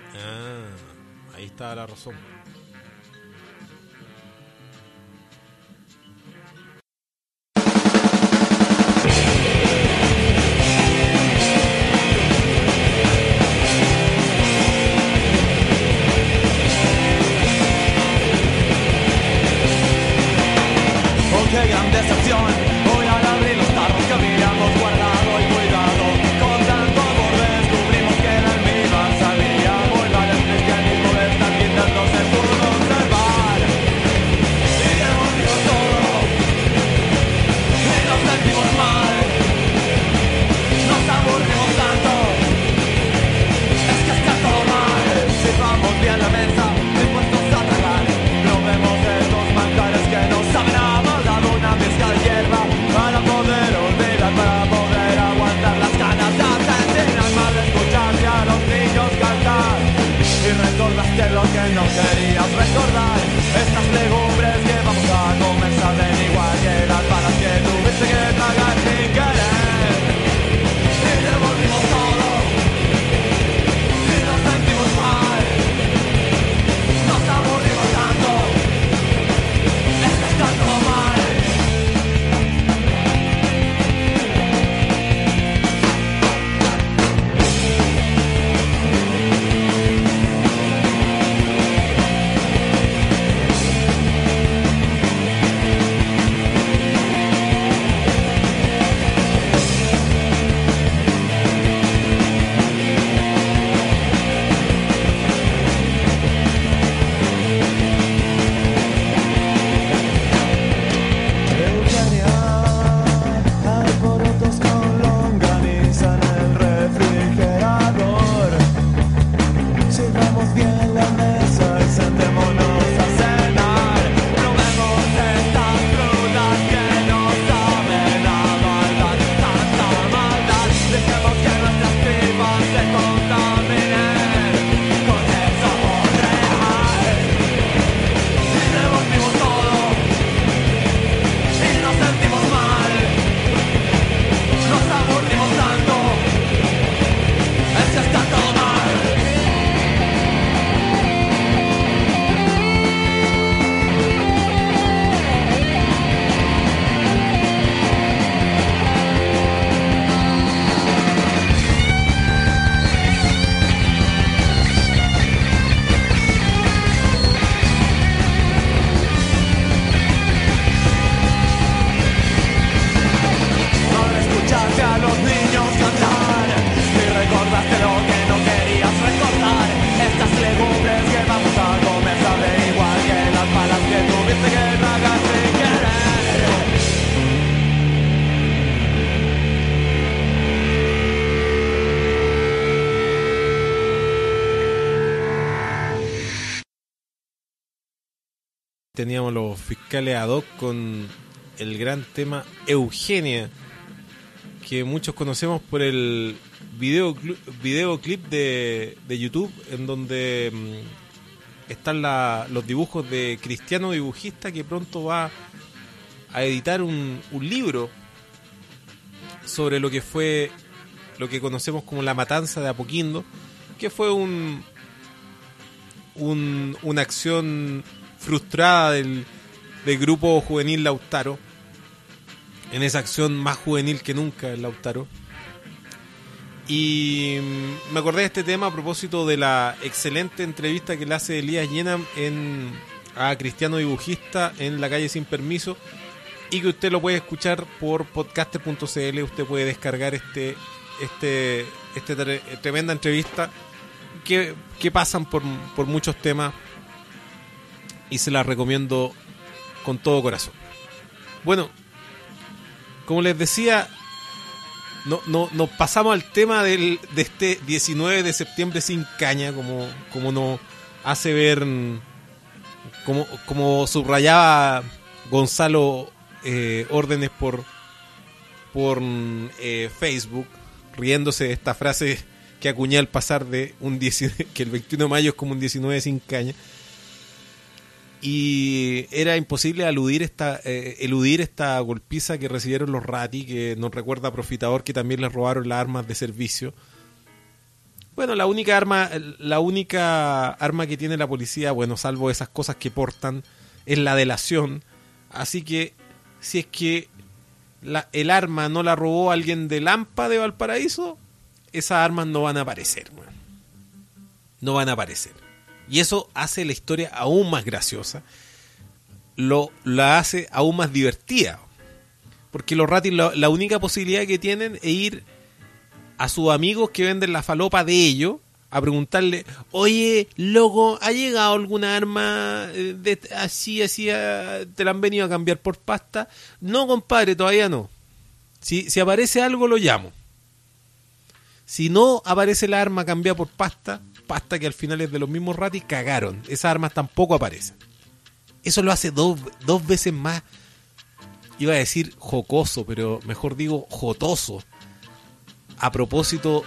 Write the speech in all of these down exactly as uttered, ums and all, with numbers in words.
Ah, ahí está la razón. Oh, qué gran decepción. Hoy al abrir los tarros que habíamos guardado y cuidado, con tanto amor descubrimos que el almíbar sabía muy mal el cristianismo de estas guindas no se pudo conservar. Y devolvimos todo y nos sentimos mal. Nos aburrimos tanto, es que está todo mal. Si vamos bien la mesa, dispuestos a tragar, probemos estos manjares que no saben a maldad. Una mezcla de hierba para poder olvidar, para poder aguantar las ganas de asesinar, más de escucharte a los niños cantar. Y recordaste lo que no querías recordar, estas legumbres que vamos a comer saben igual que las balas que tuviste que tragar sin querer. Y devolvimos todo y nos sentimos mal. Nos aburrimos tanto, es que está todo mal. Eugenia, alborotos con longaniza en el refrigerador. Sirvamos bien la mesa y sentémonos a cenar. Probemos estas frutas que no saben a maldad, tanta maldad. Dejemos que nuestras tripas se contaminen con el sabor real. Y devolvimos todo y nos sentimos mal. Nos aburrimos tanto, es que está todo mal. Ahora escuchaste a los niños cantar y recordaste lo que no querías recordar. Estas legumbres que vamos a comer saben igual que las balas que tuviste que tragar sin querer. Teníamos los fiscales ad hoc con el gran tema Eugenia, que muchos conocemos por el video videoclip de, de YouTube, en donde mm, están la, los dibujos de Cristiano Dibujista, que pronto va a editar un, un libro sobre lo que fue lo que conocemos como la matanza de Apoquindo, que fue un, un una acción frustrada del, del grupo juvenil Lautaro, en esa acción más juvenil que nunca el Lautaro. Y me acordé de este tema a propósito de la excelente entrevista que le hace Elías Yenam en, a Cristiano Dibujista en La Calle Sin Permiso, y que usted lo puede escuchar por podcaster punto c l. Usted puede descargar este este este tre- tremenda entrevista que, que pasan por, por muchos temas, y se la recomiendo con todo corazón. Bueno, como les decía, no, no, nos pasamos al tema del, de este diecinueve de septiembre sin caña, como, como nos hace ver, como, como subrayaba Gonzalo eh, Órdenes por, por eh, Facebook, riéndose de esta frase que acuñé al pasar de un diecinueve, que el veintiuno de mayo es como un diecinueve sin caña. Y era imposible eludir esta, eh, eludir esta golpiza que recibieron los Rati, que nos recuerda a Profitador, que también les robaron las armas de servicio. Bueno, la única arma, la única arma que tiene la policía, bueno, salvo esas cosas que portan, es la delación. Así que, si es que la, el arma no la robó alguien de Lampa de Valparaíso, esas armas no van a aparecer, bueno. No van a aparecer. Y eso hace la historia aún más graciosa. Lo, la hace aún más divertida. Porque los ratis, la, la única posibilidad que tienen es ir a sus amigos que venden la falopa de ellos a preguntarle: oye, loco, ¿ha llegado alguna arma de, así, así, te la han venido a cambiar por pasta? No, compadre, todavía no. Si, si aparece algo, lo llamo. Si no aparece la arma cambiada por pasta, pasta que al final es de los mismos ratis, cagaron. Esas armas tampoco aparecen. Eso lo hace dos, dos veces más, iba a decir jocoso, pero mejor digo jotoso, a propósito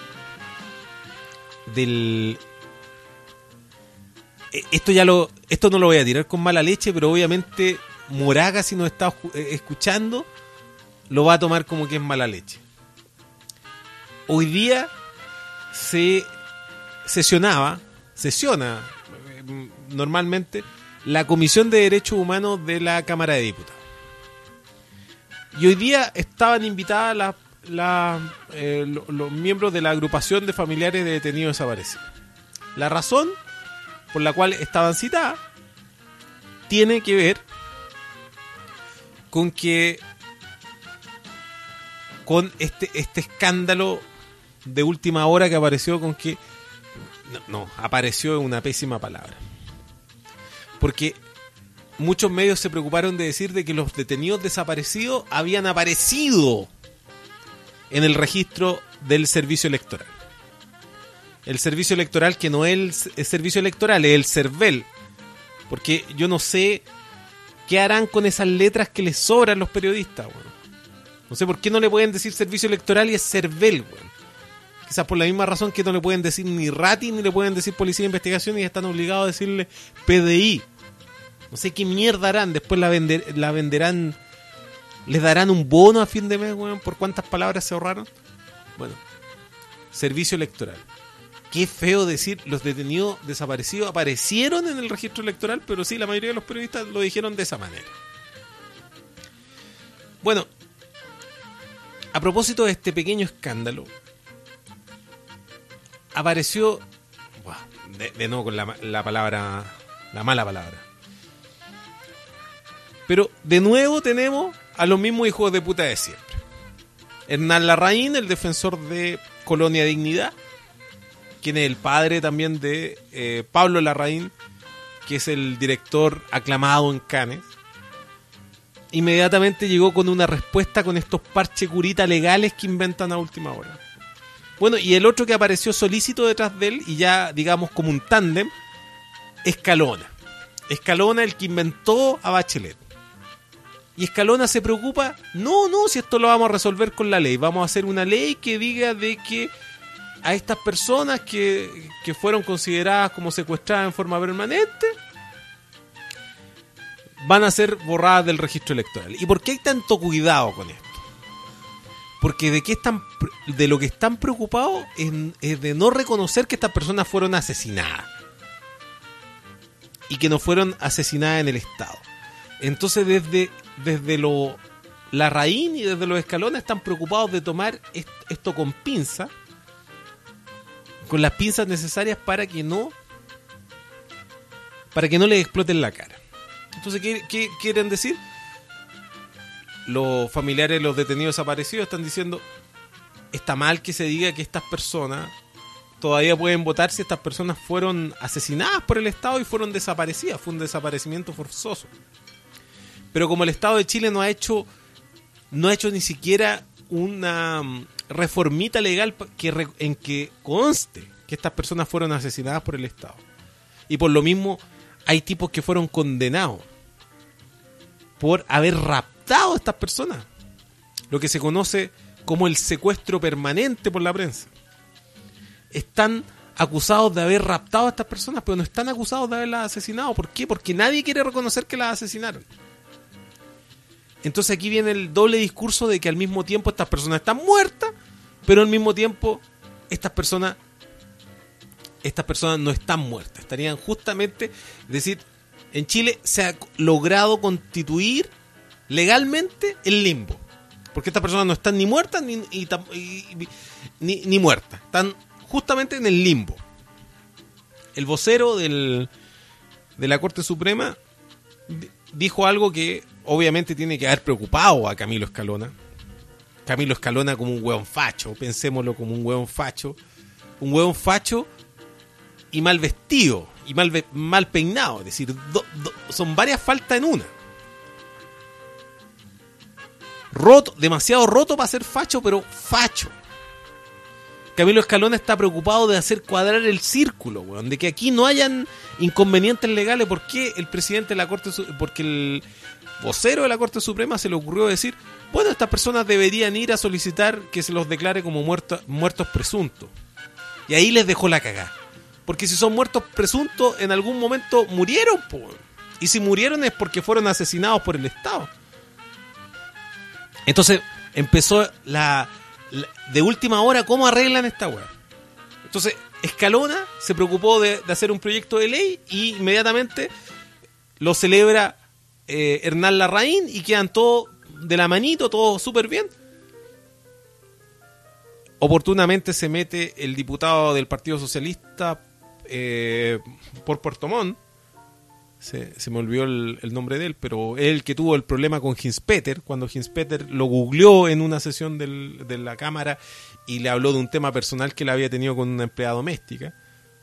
del... Esto ya lo, esto no lo voy a tirar con mala leche, pero obviamente Moraga, si nos está escuchando, lo va a tomar como que es mala leche. Hoy día se sesionaba, sesiona normalmente la Comisión de Derechos Humanos de la Cámara de Diputados. Y hoy día estaban invitadas las La, eh, lo, los miembros de la agrupación de familiares de detenidos desaparecidos. La razón por la cual estaban citadas tiene que ver con que con este, este escándalo de última hora que apareció con que no, no, apareció en una pésima palabra, porque muchos medios se preocuparon de decir de que los detenidos desaparecidos habían aparecido en el registro del servicio electoral. El servicio electoral que no es el, el servicio electoral, es el CERVEL. Porque yo no sé qué harán con esas letras que les sobran los periodistas, bueno. No sé por qué no le pueden decir servicio electoral y es CERVEL, bueno. Quizás por la misma razón que no le pueden decir ni RATI ni le pueden decir Policía de Investigación y están obligados a decirle P D I. No sé qué mierda harán. Después la, vender, la venderán... ¿Les darán un bono a fin de mes, weón, por cuántas palabras se ahorraron? Bueno, servicio electoral. Qué feo decir, los detenidos desaparecidos aparecieron en el registro electoral, pero sí, la mayoría de los periodistas lo dijeron de esa manera. Bueno, a propósito de este pequeño escándalo, apareció, wow, de, de nuevo con la, la palabra, la mala palabra. Pero de nuevo tenemos a los mismos hijos de puta de siempre. Hernán Larraín, el defensor de Colonia Dignidad, quien es el padre también de eh, Pablo Larraín, que es el director aclamado en Cannes, inmediatamente llegó con una respuesta con estos parches curita legales que inventan a última hora. Bueno, y el otro que apareció solícito detrás de él, y ya digamos como un tándem, Escalona. Escalona, el que inventó a Bachelet. Y Escalona se preocupa, no, no, si esto lo vamos a resolver con la ley, vamos a hacer una ley que diga de que a estas personas que, que fueron consideradas como secuestradas en forma permanente van a ser borradas del registro electoral. ¿Y por qué hay tanto cuidado con esto? Porque de qué están, de lo que están preocupados es, es de no reconocer que estas personas fueron asesinadas y que no fueron asesinadas en el Estado. Entonces desde, desde lo Larraín y desde los Escalones están preocupados de tomar esto con pinza, con las pinzas necesarias para que no para que no les exploten la cara. Entonces, ¿qué, qué quieren decir? Los familiares de los detenidos desaparecidos están diciendo: está mal que se diga que estas personas todavía pueden votar si estas personas fueron asesinadas por el Estado y fueron desaparecidas. Fue un desaparecimiento forzoso. Pero como el Estado de Chile no ha hecho no ha hecho ni siquiera una reformita legal que, en que conste que estas personas fueron asesinadas por el Estado, y por lo mismo hay tipos que fueron condenados por haber raptado a estas personas, lo que se conoce como el secuestro permanente por la prensa. Están acusados de haber raptado a estas personas, pero no están acusados de haberlas asesinado. ¿Por qué? Porque nadie quiere reconocer que las asesinaron. Entonces aquí viene el doble discurso de que al mismo tiempo estas personas están muertas, pero al mismo tiempo estas personas estas personas no están muertas, estarían justamente, es decir, en Chile se ha logrado constituir legalmente el limbo, porque estas personas no están ni muertas ni, y, y, ni, ni muertas, están justamente en el limbo. El vocero del, de la Corte Suprema dijo algo que obviamente tiene que haber preocupado a Camilo Escalona. Camilo Escalona como un hueón facho, pensémoslo como un hueón facho, un hueón facho y mal vestido y mal, mal peinado, es decir, do, do, son varias faltas en una. Roto, demasiado roto para ser facho, pero facho. Camilo Escalona está preocupado de hacer cuadrar el círculo, weón, de que aquí no hayan inconvenientes legales. ¿Por qué el presidente de la Corte, porque el vocero de la Corte Suprema se le ocurrió decir, bueno, estas personas deberían ir a solicitar que se los declare como muertos, muertos presuntos? Y ahí les dejó la cagada. Porque si son muertos presuntos, en algún momento murieron, po. Y si murieron es porque fueron asesinados por el Estado. Entonces empezó la, la de última hora, ¿cómo arreglan esta weá? Entonces Escalona se preocupó de, de hacer un proyecto de ley y inmediatamente lo celebra eh, Hernán Larraín y quedan todos de la manito, todo súper bien. Oportunamente se mete el diputado del Partido Socialista eh, por Puerto Montt. Se, se me olvidó el, el nombre de él, pero es el que tuvo el problema con Hinspeter, cuando Hinspeter lo googleó en una sesión del, de la Cámara y le habló de un tema personal que él había tenido con una empleada doméstica.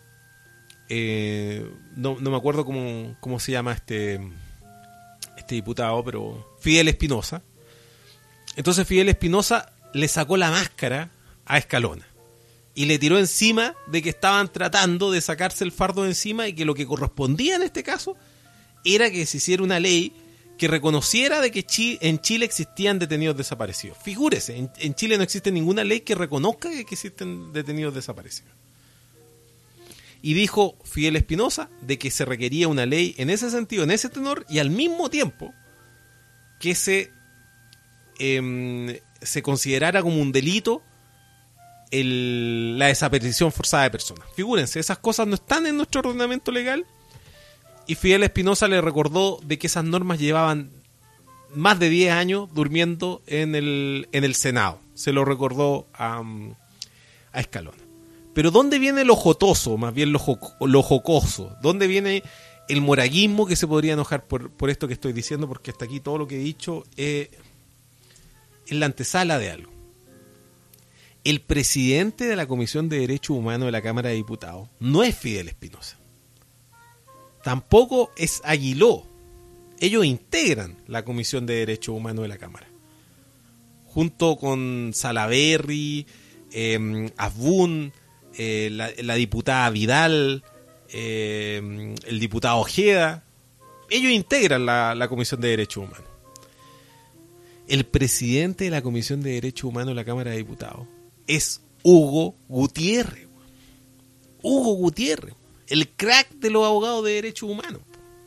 Eh, no, no me acuerdo cómo, cómo se llama este, este diputado, pero Fidel Espinosa. Entonces Fidel Espinosa le sacó la máscara a Escalona y le tiró encima de que estaban tratando de sacarse el fardo de encima y que lo que correspondía en este caso era que se hiciera una ley que reconociera de que Chi- en Chile existían detenidos desaparecidos. Figúrese, en, en Chile no existe ninguna ley que reconozca que existen detenidos desaparecidos. Y dijo Fidel Espinosa de que se requería una ley en ese sentido, en ese tenor, y al mismo tiempo que se, eh, se considerara como un delito El, la desaparición forzada de personas. Figúrense, esas cosas no están en nuestro ordenamiento legal y Fidel Espinosa le recordó de que esas normas llevaban más de diez años durmiendo en el, en el Senado. Se lo recordó a, a Escalona. Pero ¿dónde viene lo jotoso, más bien lo, joco, lo jocoso? ¿Dónde viene el moraguismo que se podría enojar por, por esto que estoy diciendo? Porque hasta aquí todo lo que he dicho es, es la antesala de algo. El presidente de la Comisión de Derechos Humanos de la Cámara de Diputados no es Fidel Espinosa. Tampoco es Aguiló. Ellos integran la Comisión de Derechos Humanos de la Cámara. Junto con Salaverry, eh, Asbun, eh, la, la diputada Vidal, eh, el diputado Ojeda. Ellos integran la, la Comisión de Derechos Humanos. El presidente de la Comisión de Derechos Humanos de la Cámara de Diputados es Hugo Gutiérrez. Hugo Gutiérrez, el crack de los abogados de derechos humanos.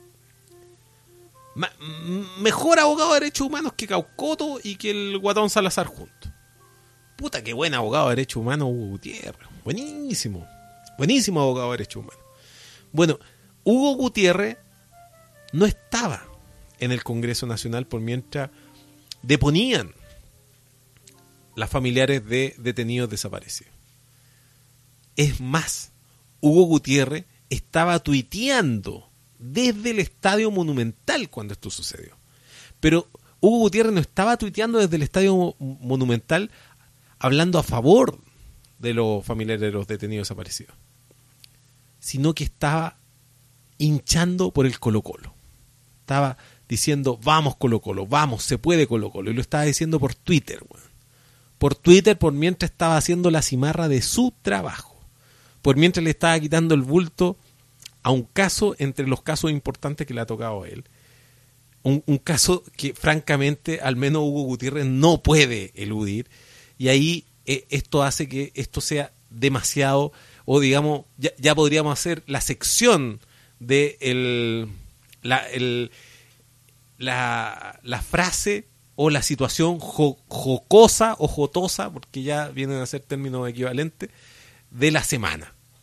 Ma- mejor abogado de derechos humanos que Caucoto y que el Guatón Salazar juntos. Puta, qué buen abogado de derechos humanos Hugo Gutiérrez. Buenísimo. Buenísimo abogado de derechos humanos. Bueno, Hugo Gutiérrez no estaba en el Congreso Nacional por mientras deponían las familiares de detenidos desaparecidos. Es más, Hugo Gutiérrez estaba tuiteando desde el Estadio Monumental cuando esto sucedió. Pero Hugo Gutiérrez no estaba tuiteando desde el Estadio Monumental hablando a favor de los familiares de los detenidos desaparecidos, sino que estaba hinchando por el Colo-Colo. Estaba diciendo, vamos Colo-Colo, vamos, se puede Colo-Colo. Y lo estaba diciendo por Twitter, weón. Por Twitter, por mientras estaba haciendo la cimarra de su trabajo. Por mientras le estaba quitando el bulto a un caso entre los casos importantes que le ha tocado a él. Un, un caso que, francamente, al menos Hugo Gutiérrez no puede eludir. Y ahí eh, esto hace que esto sea demasiado, o digamos, ya, ya podríamos hacer la sección de el, la, el, la, la frase o la situación jo, jocosa o jotosa, porque ya vienen a ser términos equivalentes, de la semana.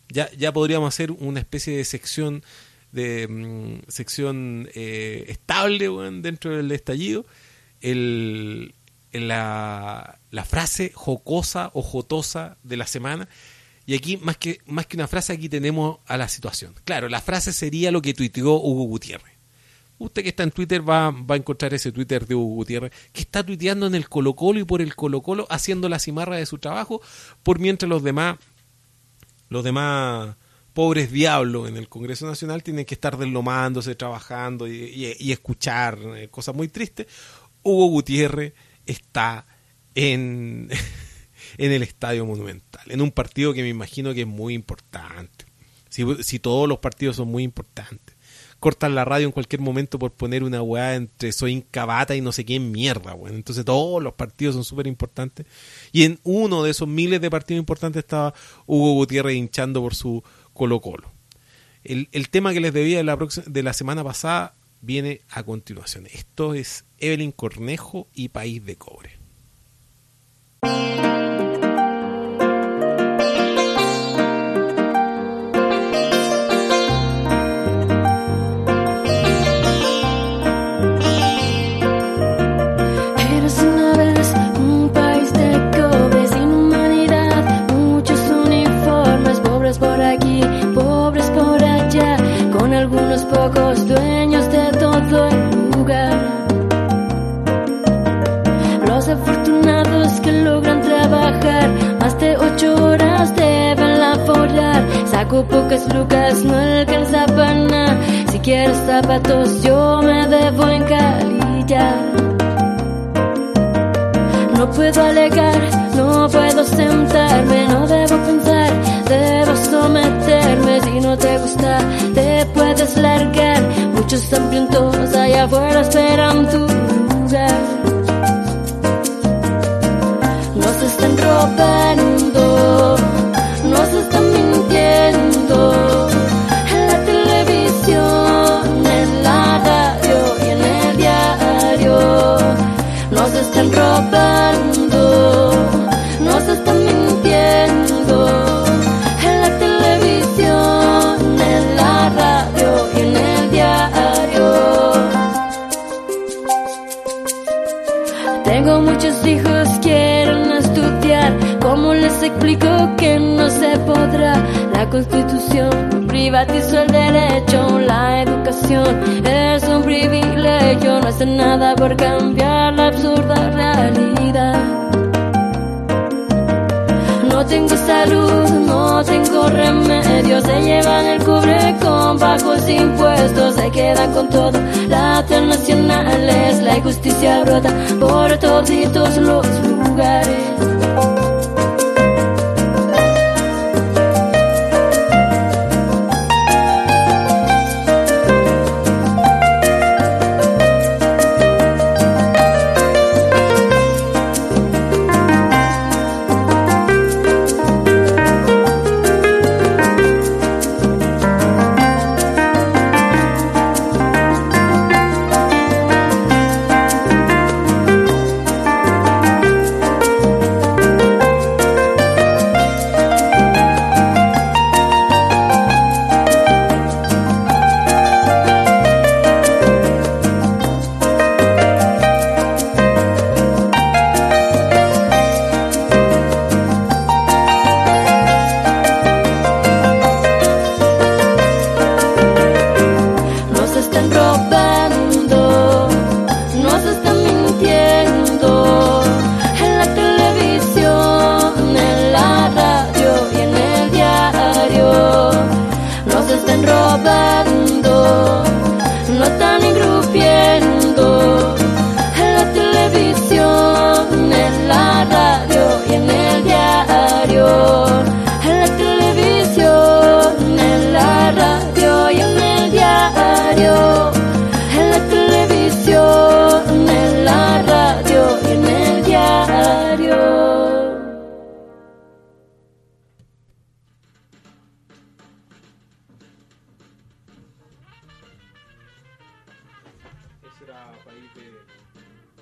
Ya, ya podríamos hacer una especie de sección de mm, sección eh, estable, weón, dentro del estallido. El, la, la frase jocosa o jotosa de la semana. Y aquí, más que, más que una frase, aquí tenemos a la situación. Claro, la frase sería lo que tuiteó Hugo Gutiérrez. Usted que está en Twitter va, va a encontrar ese Twitter de Hugo Gutiérrez, que está tuiteando en el Colo-Colo y por el Colo-Colo, haciendo la cimarra de su trabajo, por mientras los demás, los demás pobres diablos en el Congreso Nacional tienen que estar deslomándose, trabajando y, y, y escuchar eh, cosas muy tristes. Hugo Gutiérrez está en, en el Estadio Monumental, en un partido que me imagino que es muy importante. Si, si todos los partidos son muy importantes. Cortan la radio en cualquier momento por poner una weá entre Soy Incabata y no sé qué mierda, weón. Entonces todos los partidos son súper importantes. Y en uno de esos miles de partidos importantes estaba Hugo Gutiérrez hinchando por su Colo-Colo. El, el tema que les debía de la, próxima, de la semana pasada viene a continuación. Esto es Evelyn Cornejo y País de Cobre. Algunos pocos dueños de todo el lugar, los afortunados que logran trabajar más de ocho horas deben laborar. Saco pocas lucas, no alcanza para nada. Si quiero zapatos yo me debo encalillar. No puedo alegar, no puedo sentarme, no debo pensar, debo someterme. Si no te gusta, te puedes largar. Muchos hambrientos allá afuera esperan tu lugar. Nos están robando, nos están mintiendo. En la televisión, en la radio y en el diario. Nos están robando, nos están mintiendo. En la televisión, en la radio y en el diario. Tengo muchos hijos, quieren estudiar. ¿Cómo les explico que no se podrá? La Constitución privatizó el derecho, la educación es un privilegio. No hacen nada por cambiar la absurda realidad. No tengo salud, no tengo remedio. Se llevan el cobre con bajos impuestos. Se quedan con todo, la transnacional es la injusticia brota por toditos los lugares.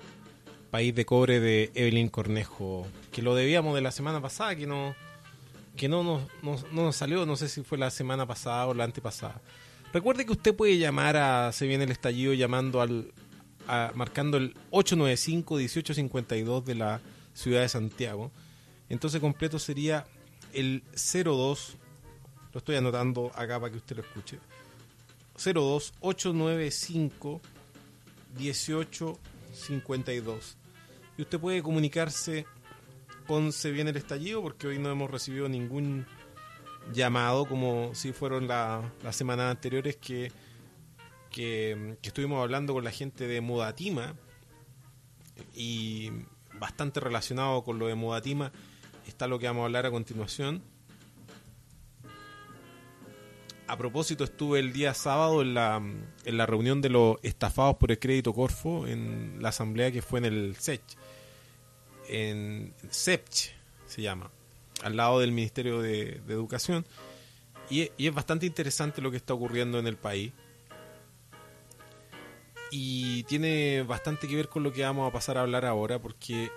País de Cobre de Evelyn Cornejo, que lo debíamos de la semana pasada, que no que no nos, no, no nos salió, no sé si fue la semana pasada o la antepasada. Recuerde que usted puede llamar a Se Viene el Estallido llamando al a, marcando el ocho nueve cinco, uno ocho cinco dos de la ciudad de Santiago. Entonces completo sería el cero dos, lo estoy anotando acá para que usted lo escuche, cero dos ocho nueve cinco uno ocho cinco dos. Y usted puede comunicarse con Se Viene el Estallido, porque hoy no hemos recibido ningún llamado como si fueron la, las semanas anteriores que, que, que estuvimos hablando con la gente de Mudatima, y bastante relacionado con lo de Mudatima está lo que vamos a hablar a continuación. A propósito, estuve el día sábado en la, en la reunión de los estafados por el crédito Corfo, en la asamblea que fue en el S E C, en S E P C H se llama, al lado del Ministerio de, de Educación, y, y es bastante interesante lo que está ocurriendo en el país, y tiene bastante que ver con lo que vamos a pasar a hablar ahora, porque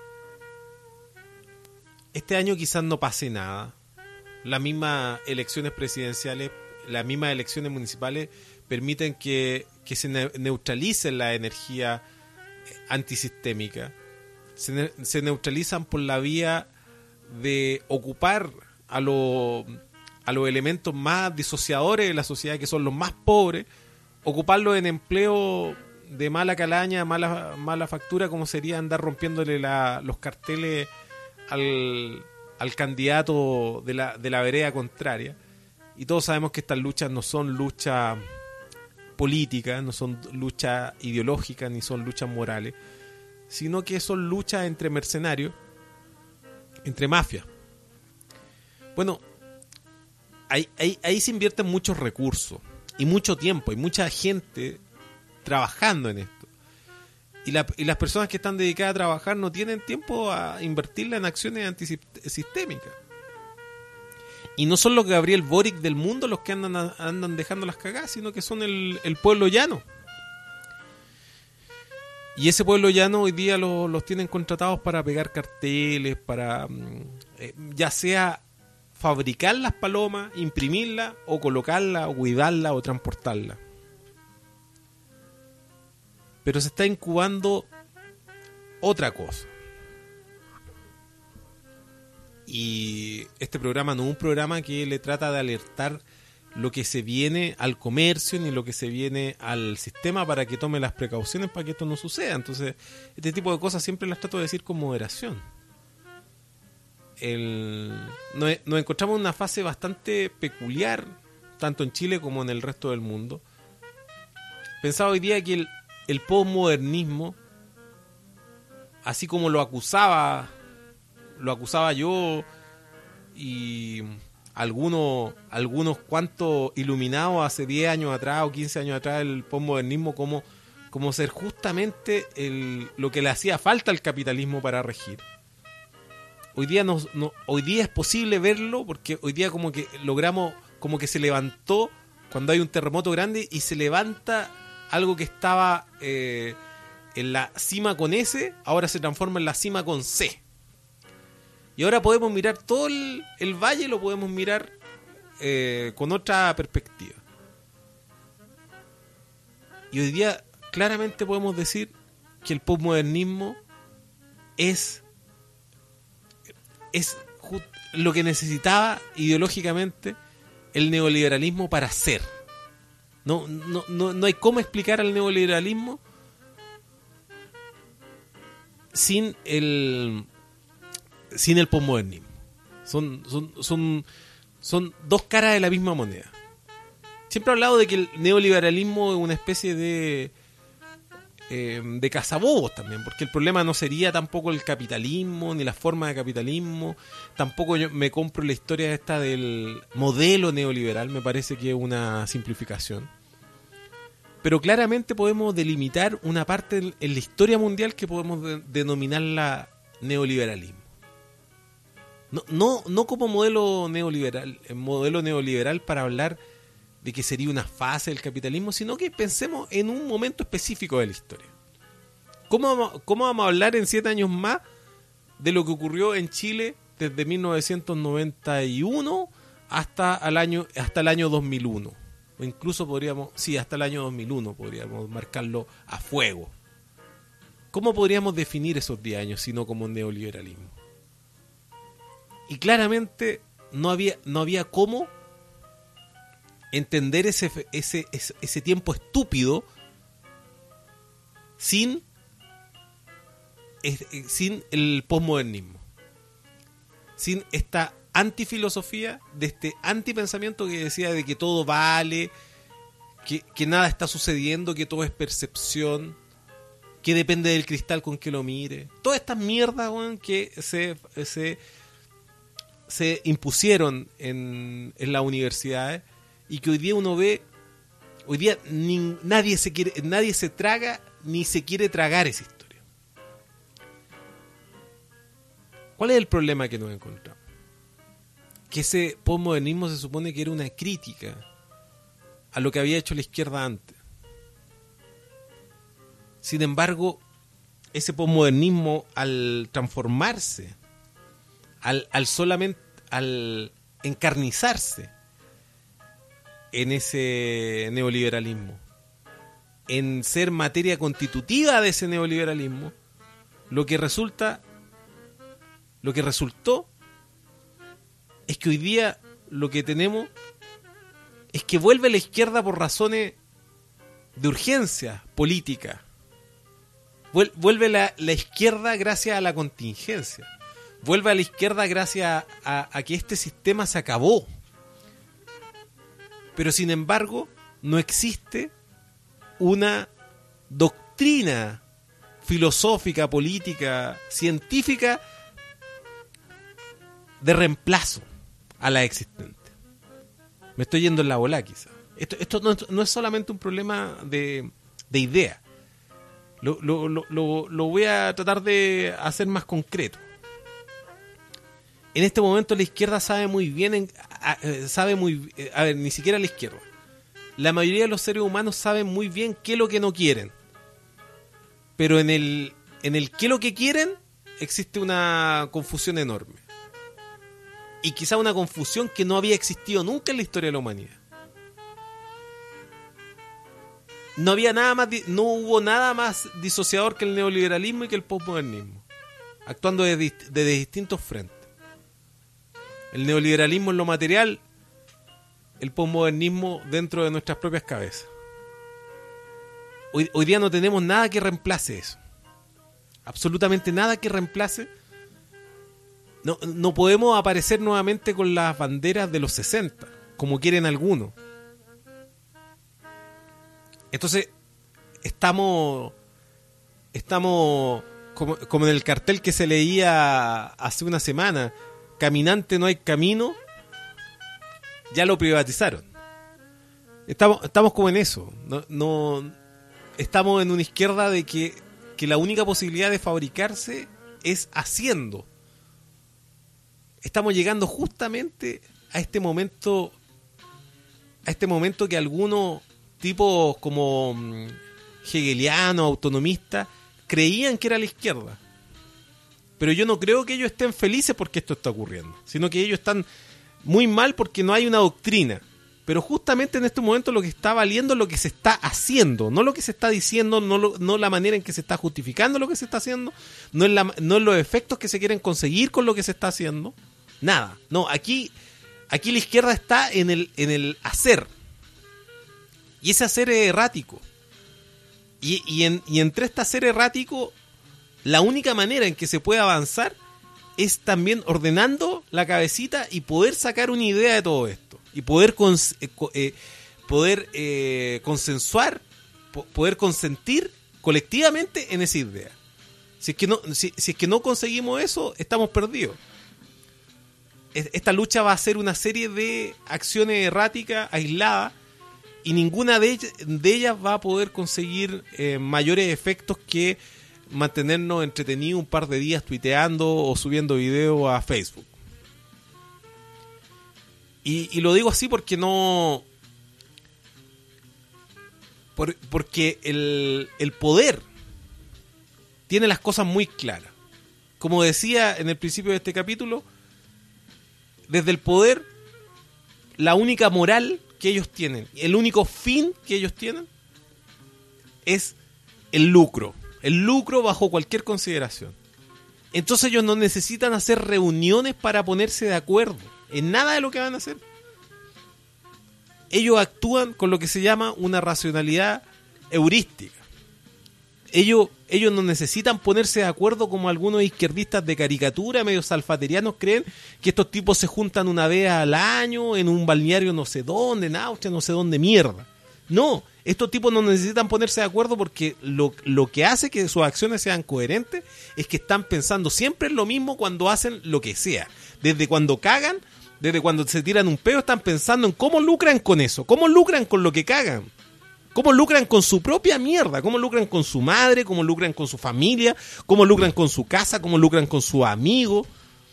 este año quizás no pase nada. Las mismas elecciones presidenciales, las mismas elecciones municipales permiten que, que se ne- neutralice la energía antisistémica. Se, ne- se neutralizan por la vía de ocupar a, lo, a los elementos más disociadores de la sociedad, que son los más pobres, ocuparlos en empleo de mala calaña, mala, mala factura, como sería andar rompiéndole la, los carteles al, al candidato de la, de la vereda contraria. Y todos sabemos que estas luchas no son luchas políticas, no son luchas ideológicas, ni son luchas morales, sino que son luchas entre mercenarios, entre mafias. Bueno, ahí, ahí, ahí se invierten muchos recursos y mucho tiempo, y mucha gente trabajando en esto. Y, la, y las personas que están dedicadas a trabajar no tienen tiempo a invertirla en acciones antisistémicas. Y no son los Gabriel Boric del mundo los que andan, andan dejando las cagadas, sino que son el, el pueblo llano. Y ese pueblo llano hoy día lo, los tienen contratados para pegar carteles, para eh, ya sea fabricar las palomas, imprimirlas, o colocarlas, o cuidarlas, o transportarlas. Pero se está incubando otra cosa. Y este programa no es un programa que le trata de alertar lo que se viene al comercio ni lo que se viene al sistema para que tome las precauciones para que esto no suceda. Entonces, este tipo de cosas siempre las trato de decir con moderación. El, nos, nos encontramos en una fase bastante peculiar, tanto en Chile como en el resto del mundo. Pensaba hoy día que el, el postmodernismo, así como lo acusaba lo acusaba yo y algunos algunos cuantos iluminados hace diez años atrás o quince años atrás, el postmodernismo como, como ser justamente el, lo que le hacía falta al capitalismo para regir. Hoy día no, no, hoy día es posible verlo, porque hoy día como que logramos, como que se levantó cuando hay un terremoto grande y se levanta algo que estaba eh, en la cima con S, ahora se transforma en la cima con C. Y ahora podemos mirar todo el, el valle, lo podemos mirar eh, con otra perspectiva. Y hoy día claramente podemos decir que el postmodernismo es, es ju- lo que necesitaba ideológicamente el neoliberalismo para ser. No, no, no, no hay cómo explicar al neoliberalismo sin el... sin el posmodernismo. Son, son, son, son dos caras de la misma moneda. Siempre he hablado de que el neoliberalismo es una especie de eh, de cazabobos también, porque el problema no sería tampoco el capitalismo ni la forma de capitalismo. Tampoco yo me compro la historia esta del modelo neoliberal, me parece que es una simplificación. Pero claramente podemos delimitar una parte en la historia mundial que podemos de, denominarla neoliberalismo. No, no, no como modelo neoliberal, modelo neoliberal para hablar de que sería una fase del capitalismo, sino que pensemos en un momento específico de la historia. ¿Cómo vamos, cómo vamos a hablar en siete años más de lo que ocurrió en Chile desde mil novecientos noventa y uno hasta el año, hasta el año dos mil uno. O incluso podríamos, sí, hasta el año dos mil uno podríamos marcarlo a fuego. ¿Cómo podríamos definir esos diez años sino como neoliberalismo? Y claramente no había, no había cómo entender ese, ese, ese, ese tiempo estúpido sin, sin el posmodernismo, sin esta antifilosofía, de este antipensamiento que decía de que todo vale, que, que nada está sucediendo, que todo es percepción, que depende del cristal con que lo mire. Todas estas mierdas, bueno, que se, se, se impusieron en, en las universidades y que hoy día uno ve, hoy día ni, nadie se quiere, nadie se traga ni se quiere tragar esa historia. ¿Cuál es el problema que nos encontramos? Que ese posmodernismo se supone que era una crítica a lo que había hecho la izquierda antes. Sin embargo, ese posmodernismo, al transformarse, al, al solamente, al encarnizarse en ese neoliberalismo, en ser materia constitutiva de ese neoliberalismo, lo que resulta, lo que resultó, es que hoy día lo que tenemos es que vuelve la izquierda por razones de urgencia política. Vuelve la, la izquierda gracias a la contingencia. Vuelve a la izquierda gracias a, a que este sistema se acabó. Pero sin embargo, no existe una doctrina filosófica, política, científica de reemplazo a la existente. Me estoy yendo en la bola quizá. Esto, esto no, no es solamente un problema de, de idea. Lo, lo, lo, lo, lo voy a tratar de hacer más concreto. En este momento la izquierda sabe muy bien, en, a, a, sabe muy, a ver, ni siquiera la izquierda. La mayoría de los seres humanos saben muy bien qué es lo que no quieren. Pero en el, en el qué es lo que quieren existe una confusión enorme. Y quizá una confusión que no había existido nunca en la historia de la humanidad. No había nada más, no hubo nada más disociador que el neoliberalismo y que el posmodernismo, actuando desde de, de distintos frentes. El neoliberalismo en lo material, el posmodernismo dentro de nuestras propias cabezas. Hoy, hoy día no tenemos nada que reemplace eso. Absolutamente nada que reemplace. No, no podemos aparecer nuevamente con las banderas de los sesenta, como quieren algunos. Entonces, estamos estamos como, como en el cartel que se leía hace una semana, caminante no hay camino, ya lo privatizaron. Estamos, estamos como en eso. No, no, estamos en una izquierda de que, que la única posibilidad de fabricarse es haciendo. Estamos llegando justamente a este momento, a este momento que algunos tipos como hegelianos, autonomistas, creían que era la izquierda. Pero yo no creo que ellos estén felices porque esto está ocurriendo, sino que ellos están muy mal porque no hay una doctrina. Pero justamente en este momento lo que está valiendo es lo que se está haciendo, no lo que se está diciendo, no, lo, no la manera en que se está justificando lo que se está haciendo, no es, la, no es los efectos que se quieren conseguir con lo que se está haciendo. Nada. No, aquí, aquí la izquierda está en el, en el hacer. Y ese hacer es errático. Y, y, en, y entre este hacer errático, la única manera en que se puede avanzar es también ordenando la cabecita y poder sacar una idea de todo esto. Y poder, cons, eh, eh, poder eh, consensuar, po, poder consentir colectivamente en esa idea. Si es que no, si, si es que no conseguimos eso, estamos perdidos. Esta lucha va a ser una serie de acciones erráticas, aisladas, y ninguna de ellas, de ellas va a poder conseguir eh, mayores efectos que mantenernos entretenidos un par de días tuiteando o subiendo videos a Facebook. Y, y lo digo así porque no... Por, porque el, el poder tiene las cosas muy claras. Como decía en el principio de este capítulo, desde el poder, la única moral que ellos tienen, el único fin que ellos tienen, es el lucro. El lucro bajo cualquier consideración. Entonces ellos no necesitan hacer reuniones para ponerse de acuerdo en nada de lo que van a hacer. Ellos actúan con lo que se llama una racionalidad heurística. Ellos, ellos no necesitan ponerse de acuerdo como algunos izquierdistas de caricatura, medio salfaterianos, creen que estos tipos se juntan una vez al año en un balneario no sé dónde, en Austria, no sé dónde, mierda. No, estos tipos no necesitan ponerse de acuerdo porque lo, lo que hace que sus acciones sean coherentes es que están pensando siempre en lo mismo cuando hacen lo que sea. Desde cuando cagan, desde cuando se tiran un peo, están pensando en cómo lucran con eso, cómo lucran con lo que cagan. Cómo lucran con su propia mierda, cómo lucran con su madre, cómo lucran con su familia, cómo lucran con su casa, cómo lucran con su amigo.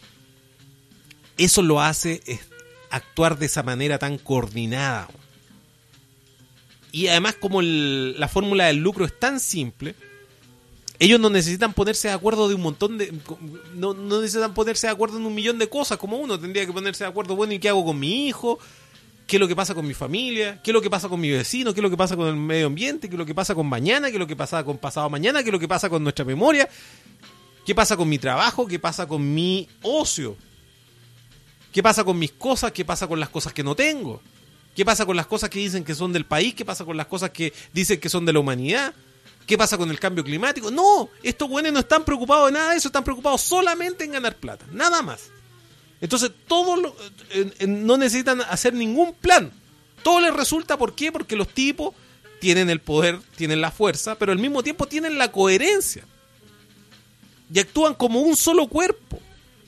Eso lo hace actuar de esa manera tan coordinada. Y además, como el, la fórmula del lucro es tan simple, ellos no necesitan ponerse de acuerdo de un montón de... No, no necesitan ponerse de acuerdo en un millón de cosas, como uno tendría que ponerse de acuerdo, bueno, ¿y qué hago con mi hijo? ¿Qué es lo que pasa con mi familia? ¿Qué es lo que pasa con mi vecino? ¿Qué es lo que pasa con el medio ambiente? ¿Qué es lo que pasa con mañana? ¿Qué es lo que pasa con pasado mañana? ¿Qué es lo que pasa con nuestra memoria? ¿Qué pasa con mi trabajo? ¿Qué pasa con mi ocio? ¿Qué pasa con mis cosas? ¿Qué pasa con las cosas que no tengo? ¿Qué pasa con las cosas que dicen que son del país? ¿Qué pasa con las cosas que dicen que son de la humanidad? ¿Qué pasa con el cambio climático? No, estos güeyes no están preocupados de nada de eso, están preocupados solamente en ganar plata, nada más. Entonces, todo lo, eh, eh, no necesitan hacer ningún plan. Todo les resulta, ¿por qué? Porque los tipos tienen el poder, tienen la fuerza, pero al mismo tiempo tienen la coherencia. Y actúan como un solo cuerpo.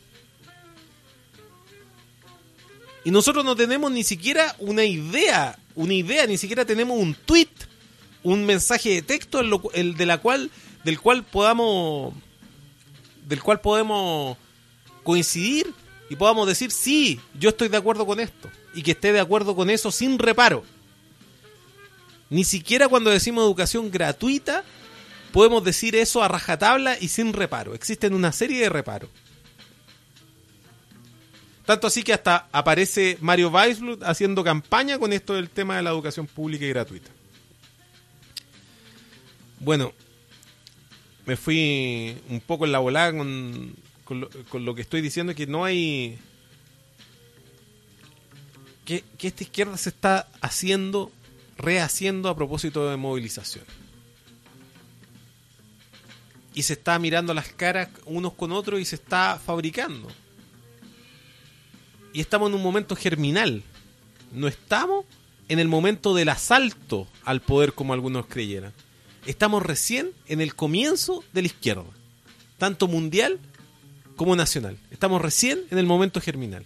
Y nosotros no tenemos ni siquiera una idea, una idea, ni siquiera tenemos un tweet, un mensaje de texto en lo, el de la cual, del cual podamos, del cual podemos coincidir. Y podamos decir, sí, yo estoy de acuerdo con esto. Y que esté de acuerdo con eso sin reparo. Ni siquiera cuando decimos educación gratuita, podemos decir eso a rajatabla y sin reparo. Existen una serie de reparos. Tanto así que hasta aparece Mario Weissblut haciendo campaña con esto del tema de la educación pública y gratuita. Bueno, me fui un poco en la volada con... Con lo, con lo que estoy diciendo, que no hay... Que, que esta izquierda se está haciendo, rehaciendo a propósito de movilización. Y se está mirando las caras unos con otros y se está fabricando. Y estamos en un momento germinal. No estamos en el momento del asalto al poder como algunos creyeran. Estamos recién en el comienzo de la izquierda. Tanto mundial como nacional. Estamos recién en el momento germinal.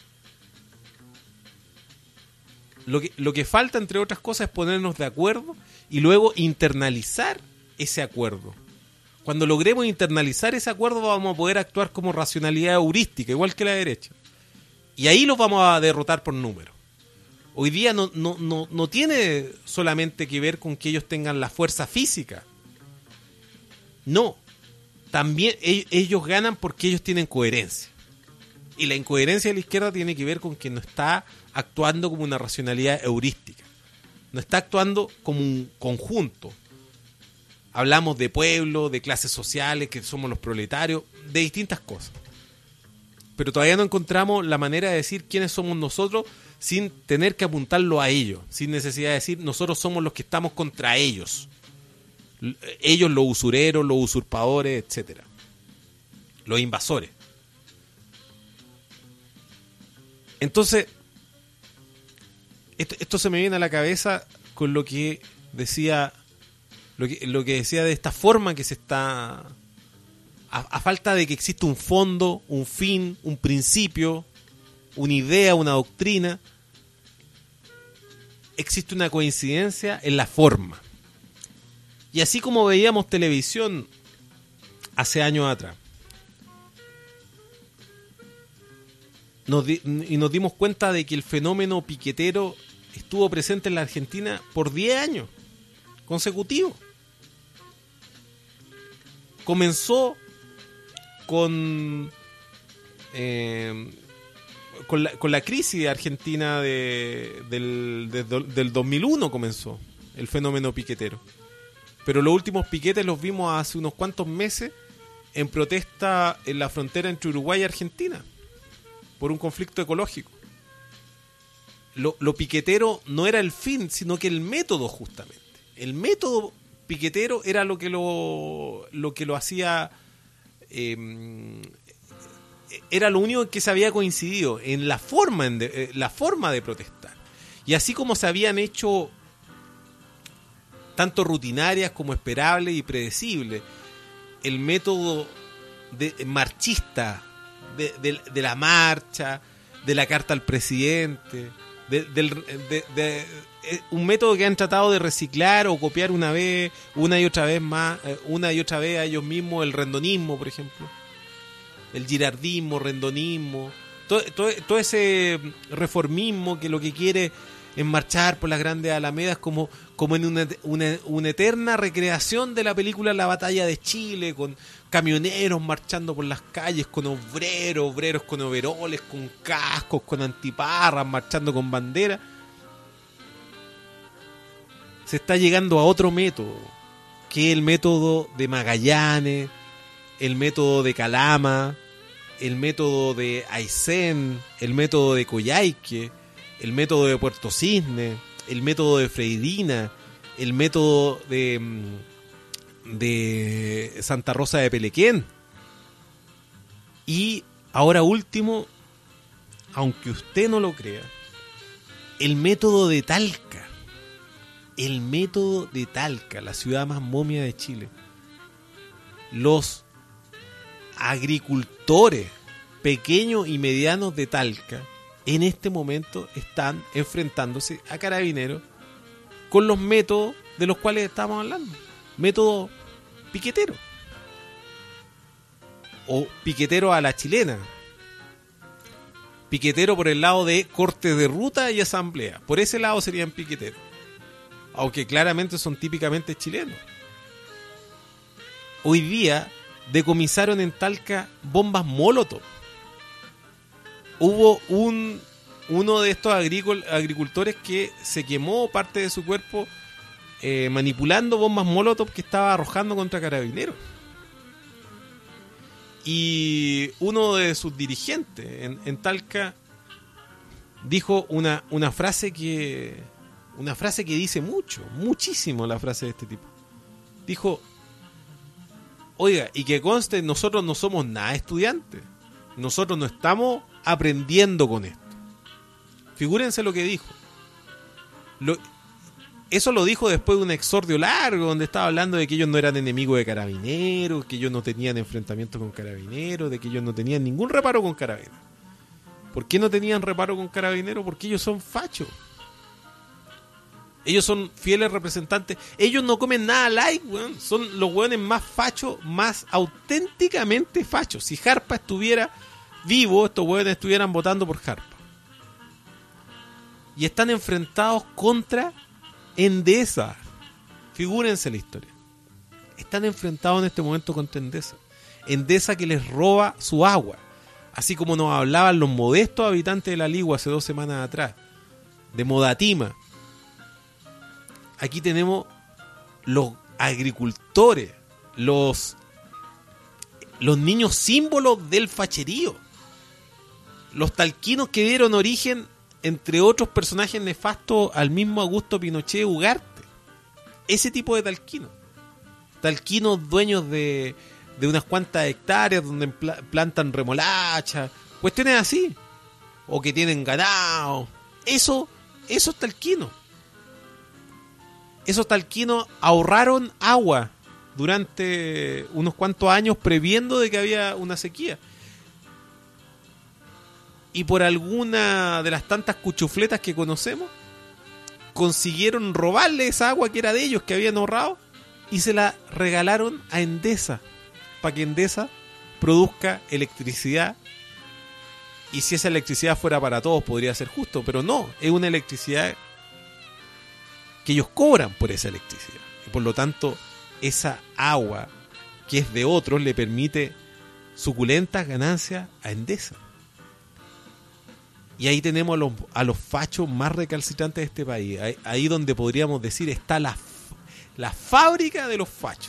Lo que, lo que falta, entre otras cosas, es ponernos de acuerdo y luego internalizar ese acuerdo. Cuando logremos internalizar ese acuerdo, vamos a poder actuar como racionalidad heurística, igual que la derecha. Y ahí los vamos a derrotar por números. Hoy día no, no, no, no tiene solamente que ver con que ellos tengan la fuerza física. No. También ellos ganan porque ellos tienen coherencia. Y la incoherencia de la izquierda tiene que ver con que no está actuando como una racionalidad heurística. No está actuando como un conjunto. Hablamos de pueblo, de clases sociales, que somos los proletarios, de distintas cosas. Pero todavía no encontramos la manera de decir quiénes somos nosotros sin tener que apuntarlo a ellos. Sin necesidad de decir nosotros somos los que estamos contra ellos. Ellos, los usureros, los usurpadores, etcétera, los invasores. Entonces, esto, esto se me viene a la cabeza con lo que decía, lo que, lo que decía de esta forma que se está, a, a falta de que exista un fondo, un fin, un principio, una idea, una doctrina, existe una coincidencia en la forma. Y así como veíamos televisión hace años atrás, nos di- y nos dimos cuenta de que el fenómeno piquetero estuvo presente en la Argentina por diez años consecutivos. Comenzó con... Eh, con, la, con la crisis argentina de, del, de, del dos mil uno comenzó el fenómeno piquetero. Pero los últimos piquetes los vimos hace unos cuantos meses en protesta en la frontera entre Uruguay y Argentina por un conflicto ecológico. Lo, lo piquetero no era el fin, sino que el método, justamente. El método piquetero era lo que lo, lo, que lo hacía... Eh, era lo único en que se había coincidido, en la forma, en de, eh, la forma de protestar. Y así como se habían hecho tanto rutinarias como esperables y predecibles, el método de, marchista de, de, de la marcha, de la carta al presidente, de, de, de, de, de, un método que han tratado de reciclar o copiar una vez, una y otra vez más, una y otra vez a ellos mismos, el rendonismo, por ejemplo, el girardismo, rendonismo, todo, todo, todo ese reformismo que lo que quiere es marchar por las grandes alamedas como, como en una, una, una eterna recreación de la película La Batalla de Chile, con camioneros marchando por las calles, con obreros, obreros con overoles, con cascos, con antiparras, marchando con bandera. Se está llegando a otro método, que es el método de Magallanes, el método de Calama, el método de Aysén, el método de Coyhaique, el método de Puerto Cisne, el método de Freirina, el método de, de Santa Rosa de Pelequén. Y ahora último, aunque usted no lo crea, el método de Talca. El método de Talca, la ciudad más momia de Chile. Los agricultores pequeños y medianos de Talca en este momento están enfrentándose a Carabineros con los métodos de los cuales estamos hablando. Método piquetero. O piquetero a la chilena. Piquetero por el lado de corte de ruta y asamblea. Por ese lado serían piqueteros. Aunque claramente son típicamente chilenos. Hoy día decomisaron en Talca bombas Molotov. Hubo un uno de estos agricul- agricultores que se quemó parte de su cuerpo eh, manipulando bombas Molotov que estaba arrojando contra Carabineros. Y uno de sus dirigentes en, en Talca dijo una, una frase que una frase que dice mucho, muchísimo la frase de este tipo. Dijo: oiga, y que conste, nosotros no somos nada estudiantes. Nosotros no estamos aprendiendo con esto. Figúrense lo que dijo. Lo, eso lo dijo después de un exordio largo donde estaba hablando de que ellos no eran enemigos de Carabineros, que ellos no tenían enfrentamientos con Carabineros, de que ellos no tenían ningún reparo con Carabineros. ¿Por qué no tenían reparo con Carabineros? Porque ellos son fachos. Ellos son fieles representantes. Ellos no comen nada light, weón. Son los weones más fachos, más auténticamente fachos. Si Jarpa estuviera vivo, estos weones estuvieran votando por Jarpa. Y están enfrentados contra Endesa. Figúrense la historia. Están enfrentados en este momento contra Endesa. Endesa que les roba su agua. Así como nos hablaban los modestos habitantes de la Ligua hace dos semanas atrás. De Modatima. Aquí tenemos los agricultores, los, los niños símbolos del facherío, los talquinos que dieron origen, entre otros personajes nefastos, al mismo Augusto Pinochet Ugarte. Ese tipo de talquinos. Talquinos dueños de, de unas cuantas hectáreas donde pla- plantan remolacha, cuestiones así, o que tienen ganado. Eso, esos talquinos. Esos talquinos ahorraron agua durante unos cuantos años previendo de que había una sequía. Y por alguna de las tantas cuchufletas que conocemos, consiguieron robarle esa agua que era de ellos, que habían ahorrado, y se la regalaron a Endesa, para que Endesa produzca electricidad. Y si esa electricidad fuera para todos podría ser justo, pero no, es una electricidad que ellos cobran por esa electricidad. Y por lo tanto, esa agua que es de otros le permite suculentas ganancias a Endesa. Y ahí tenemos a los, a los fachos más recalcitrantes de este país. Ahí, ahí donde podríamos decir está la, la fábrica de los fachos.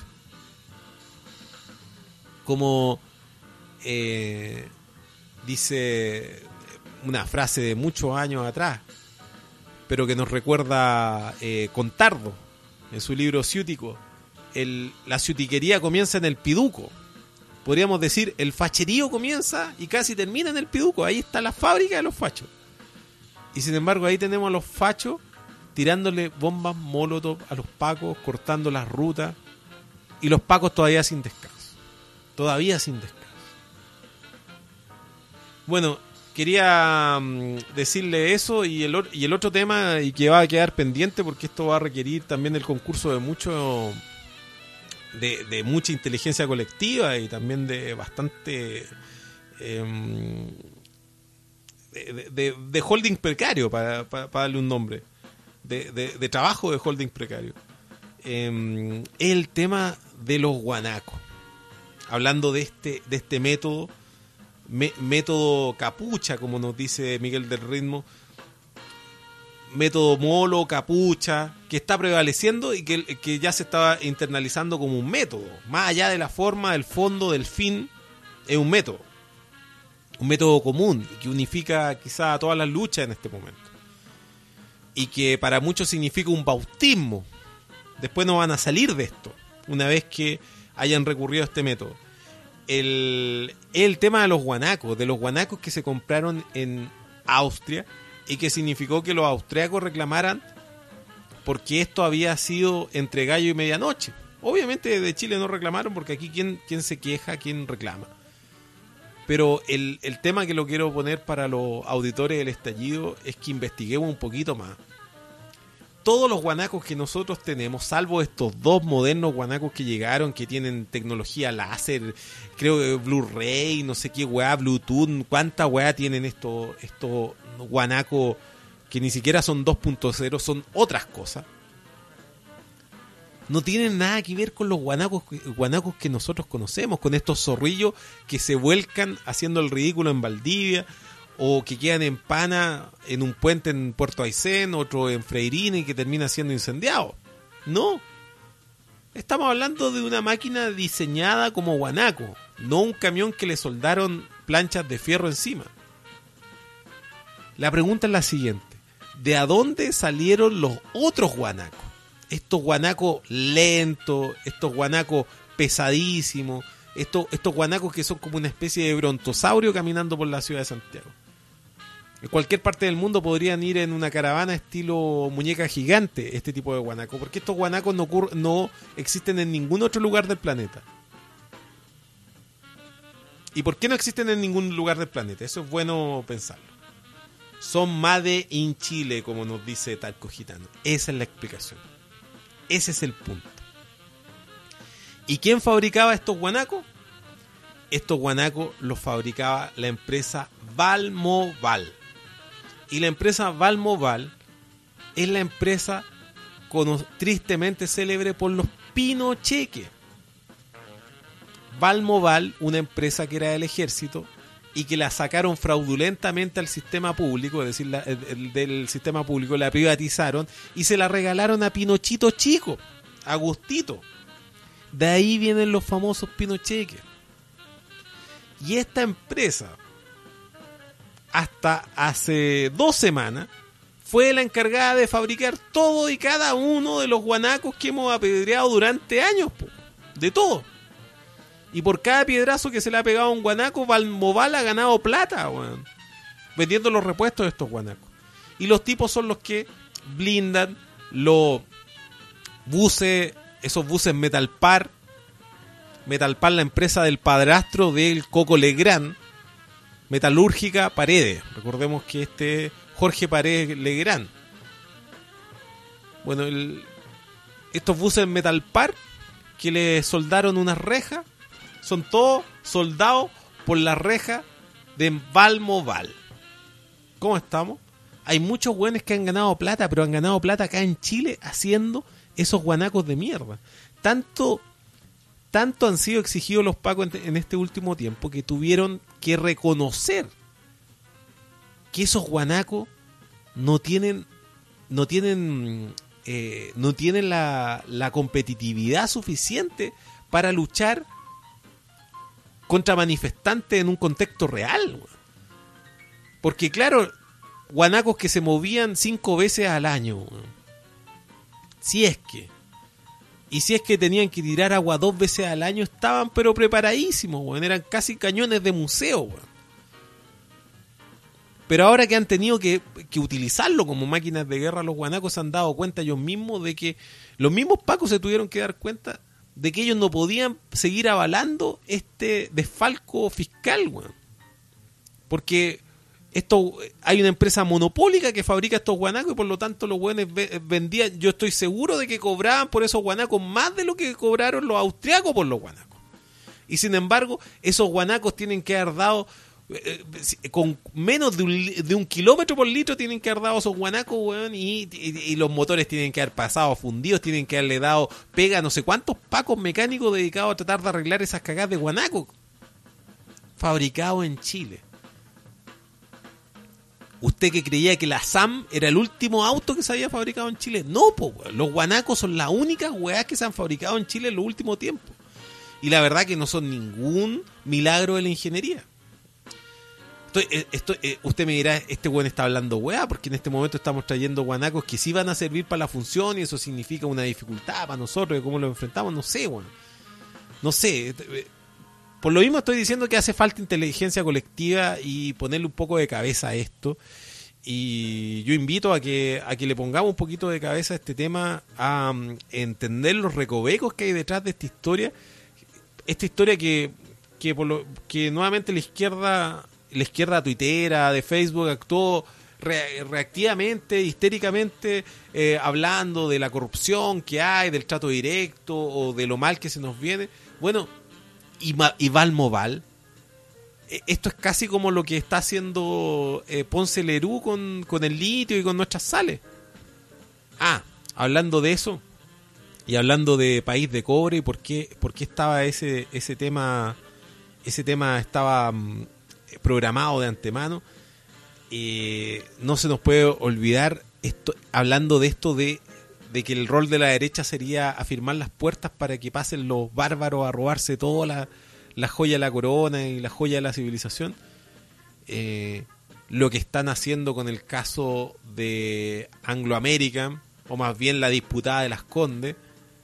Como eh, dice una frase de muchos años atrás, pero que nos recuerda eh, Contardo en su libro Ciútico. El, la ciutiquería comienza en el piduco. Podríamos decir, el facherío comienza y casi termina en el piduco. Ahí está la fábrica de los fachos. Y sin embargo, ahí tenemos a los fachos tirándole bombas molotov a los pacos, cortando las rutas. Y los pacos todavía sin descanso. Todavía sin descanso. Bueno, quería um, decirle eso y el, y el otro tema, y que va a quedar pendiente porque esto va a requerir también el concurso de mucho... De, de mucha inteligencia colectiva y también de bastante eh, de, de, de holding precario, para, para, para darle un nombre, de, de, de trabajo de holding precario. Eh, es el tema de los guanacos. Hablando de este, de este método, me, método capucha, como nos dice Miguel del Ritmo, método molo, capucha, que está prevaleciendo y que, que ya se estaba internalizando como un método. Más allá de la forma, del fondo, del fin, es un método. Un método común que unifica quizá a todas las luchas en este momento. Y que para muchos significa un bautismo. Después no van a salir de esto, una vez que hayan recurrido a este método. El, el tema de los guanacos, de los guanacos que se compraron en Austria, y que significó que los austriacos reclamaran porque esto había sido entre gallo y medianoche. Obviamente de Chile no reclamaron porque aquí quién, quién se queja, quién reclama. Pero el, el tema que lo quiero poner para los auditores del estallido es que investiguemos un poquito más. Todos los guanacos que nosotros tenemos, salvo estos dos modernos guanacos que llegaron, que tienen tecnología láser, creo que Blu-ray, no sé qué weá, Bluetooth, cuánta weá tienen estos, estos guanacos que ni siquiera son dos punto cero, son otras cosas. No tienen nada que ver con los guanacos, guanacos que nosotros conocemos, con estos zorrillos que se vuelcan haciendo el ridículo en Valdivia, o que quedan en pana en un puente en Puerto Aysén, otro en Freirina y que termina siendo incendiado. No. Estamos hablando de una máquina diseñada como guanaco, no un camión que le soldaron planchas de fierro encima. La pregunta es la siguiente: ¿de a dónde salieron los otros guanacos? Estos guanacos lentos, estos guanacos pesadísimos, estos, estos guanacos que son como una especie de brontosaurio caminando por la ciudad de Santiago. En cualquier parte del mundo podrían ir en una caravana estilo muñeca gigante este tipo de guanacos, porque estos guanacos no, ocurre, no existen en ningún otro lugar del planeta. ¿Y por qué no existen en ningún lugar del planeta? Eso es bueno pensarlo. Son made in Chile, como nos dice Talco Gitano. Esa es la explicación. Ese es el punto. ¿Y quién fabricaba estos guanacos? Estos guanacos los fabricaba la empresa Valmoval. Y la empresa Valmoval es la empresa con, tristemente célebre por los pinocheques. Valmoval, una empresa que era del ejército y que la sacaron fraudulentamente al sistema público, es decir, la, el, el, del sistema público, la privatizaron y se la regalaron a Pinochito Chico, a Agustito. De ahí vienen los famosos pinocheques. Y esta empresa, hasta hace dos semanas, fue la encargada de fabricar todo y cada uno de los guanacos que hemos apedreado durante años, po, de todo. Y por cada piedrazo que se le ha pegado a un guanaco, Valmoval ha ganado plata, weón, vendiendo los repuestos de estos guanacos. Y los tipos son los que blindan los buses, esos buses Metalpar. Metalpar, la empresa del padrastro del Coco Legrand, Metalúrgica Paredes. Recordemos que este Jorge Paredes Legrand. Bueno, el, estos buses Metalpar que le soldaron unas rejas, son todos soldados por la reja de Valmoval. ¿Cómo estamos? Hay muchos güeyes que han ganado plata, pero han ganado plata acá en Chile haciendo esos guanacos de mierda. Tanto, tanto han sido exigidos los pacos en este último tiempo que tuvieron que reconocer que esos guanacos no tienen, no tienen, eh, no tienen la, la competitividad suficiente para luchar contra manifestantes en un contexto real, weón. Porque claro, guanacos que se movían cinco veces al año, weón. Si es que, y si es que tenían que tirar agua dos veces al año, estaban pero preparadísimos, weón. Eran casi cañones de museo, weón. Pero ahora que han tenido que, que utilizarlo como máquinas de guerra, los guanacos se han dado cuenta ellos mismos de que los mismos pacos se tuvieron que dar cuenta de que ellos no podían seguir avalando este desfalco fiscal, weón. Porque esto, hay una empresa monopólica que fabrica estos guanacos y por lo tanto los weones vendían, yo estoy seguro de que cobraban por esos guanacos más de lo que cobraron los austriacos por los guanacos. Y sin embargo, esos guanacos tienen que haber dado, eh, con menos de un, de un kilómetro por litro tienen que haber dado esos guanacos, weón, y, y, y los motores tienen que haber pasado fundidos, tienen que haberle dado pega a no sé cuántos pacos mecánicos dedicados a tratar de arreglar esas cagadas de guanacos fabricados en Chile. ¿Usted que creía que la S A M era el último auto que se había fabricado en Chile? No, po, weón. Los guanacos son las únicas weas que se han fabricado en Chile en los últimos tiempos. Y la verdad que no son ningún milagro de la ingeniería. Estoy, estoy, eh, usted me dirá, este weón está hablando weá, porque en este momento estamos trayendo guanacos que sí van a servir para la función y eso significa una dificultad para nosotros de cómo lo enfrentamos. No sé, weón. No sé. Por lo mismo estoy diciendo que hace falta inteligencia colectiva y ponerle un poco de cabeza a esto. Y yo invito a que a que le pongamos un poquito de cabeza a este tema, a um, entender los recovecos que hay detrás de esta historia. Esta historia que, que, por lo, que nuevamente la izquierda, la izquierda tuitera de Facebook actuó re, reactivamente, histéricamente, eh, hablando de la corrupción que hay, del trato directo o de lo mal que se nos viene. Bueno, y, y Valmoval, esto es casi como lo que está haciendo eh, Ponce Lerú con, con el litio y con nuestras sales. Ah, hablando de eso y hablando de país de cobre y por qué, por qué estaba ese, ese tema, ese tema estaba um, programado de antemano. Eh, no se nos puede olvidar esto, hablando de esto de, de que el rol de la derecha sería afirmar las puertas para que pasen los bárbaros a robarse toda la, la joya de la corona y la joya de la civilización. Eh, lo que están haciendo con el caso de Anglo American, o más bien la disputada de Las Condes,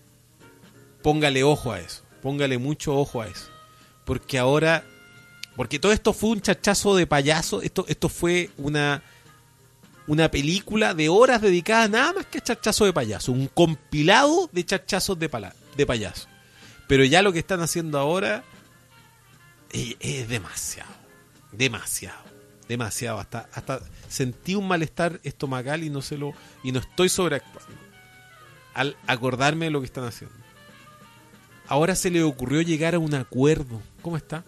póngale ojo a eso, póngale mucho ojo a eso, porque ahora, porque todo esto fue un chachazo de payaso, esto, esto fue una una película de horas dedicada nada más que a chachazo de payaso, un compilado de chachazos de, pala, de payaso, pero ya lo que están haciendo ahora es, es demasiado, demasiado, demasiado, hasta, hasta sentí un malestar estomacal y no se lo, y no estoy sobreactuando al acordarme de lo que están haciendo. Ahora se le ocurrió llegar a un acuerdo. ¿Cómo está?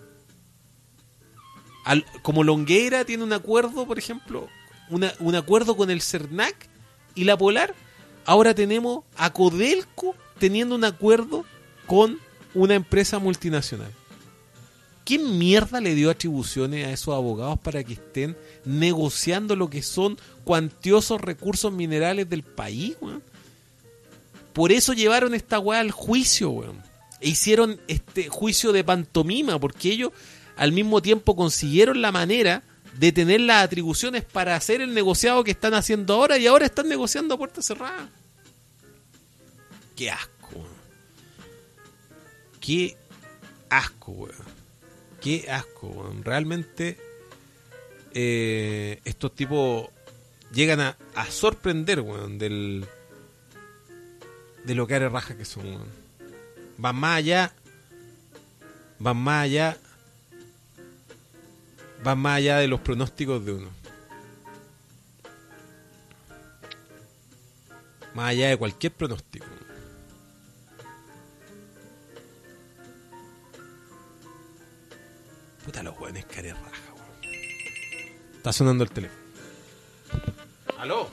Al, como Longueira tiene un acuerdo, por ejemplo, una, un acuerdo con el CERNAC y la Polar, ahora tenemos a Codelco teniendo un acuerdo con una empresa multinacional. ¿Quién mierda le dio atribuciones a esos abogados para que estén negociando lo que son cuantiosos recursos minerales del país, weón? Por eso llevaron esta weá al juicio, weón. E hicieron este juicio de pantomima, porque ellos al mismo tiempo consiguieron la manera de tener las atribuciones para hacer el negociado que están haciendo ahora, y ahora están negociando a puerta cerrada. Qué asco, weón. Qué asco, weón. Qué asco, weón. Realmente eh, estos tipos llegan a, a sorprender, weón, del de lo que haré raja que son, weón. Van más allá, van más allá, van más allá de los pronósticos de uno. Más allá de cualquier pronóstico. Puta, los hueones care raja, weón. Está sonando el teléfono. ¿Aló?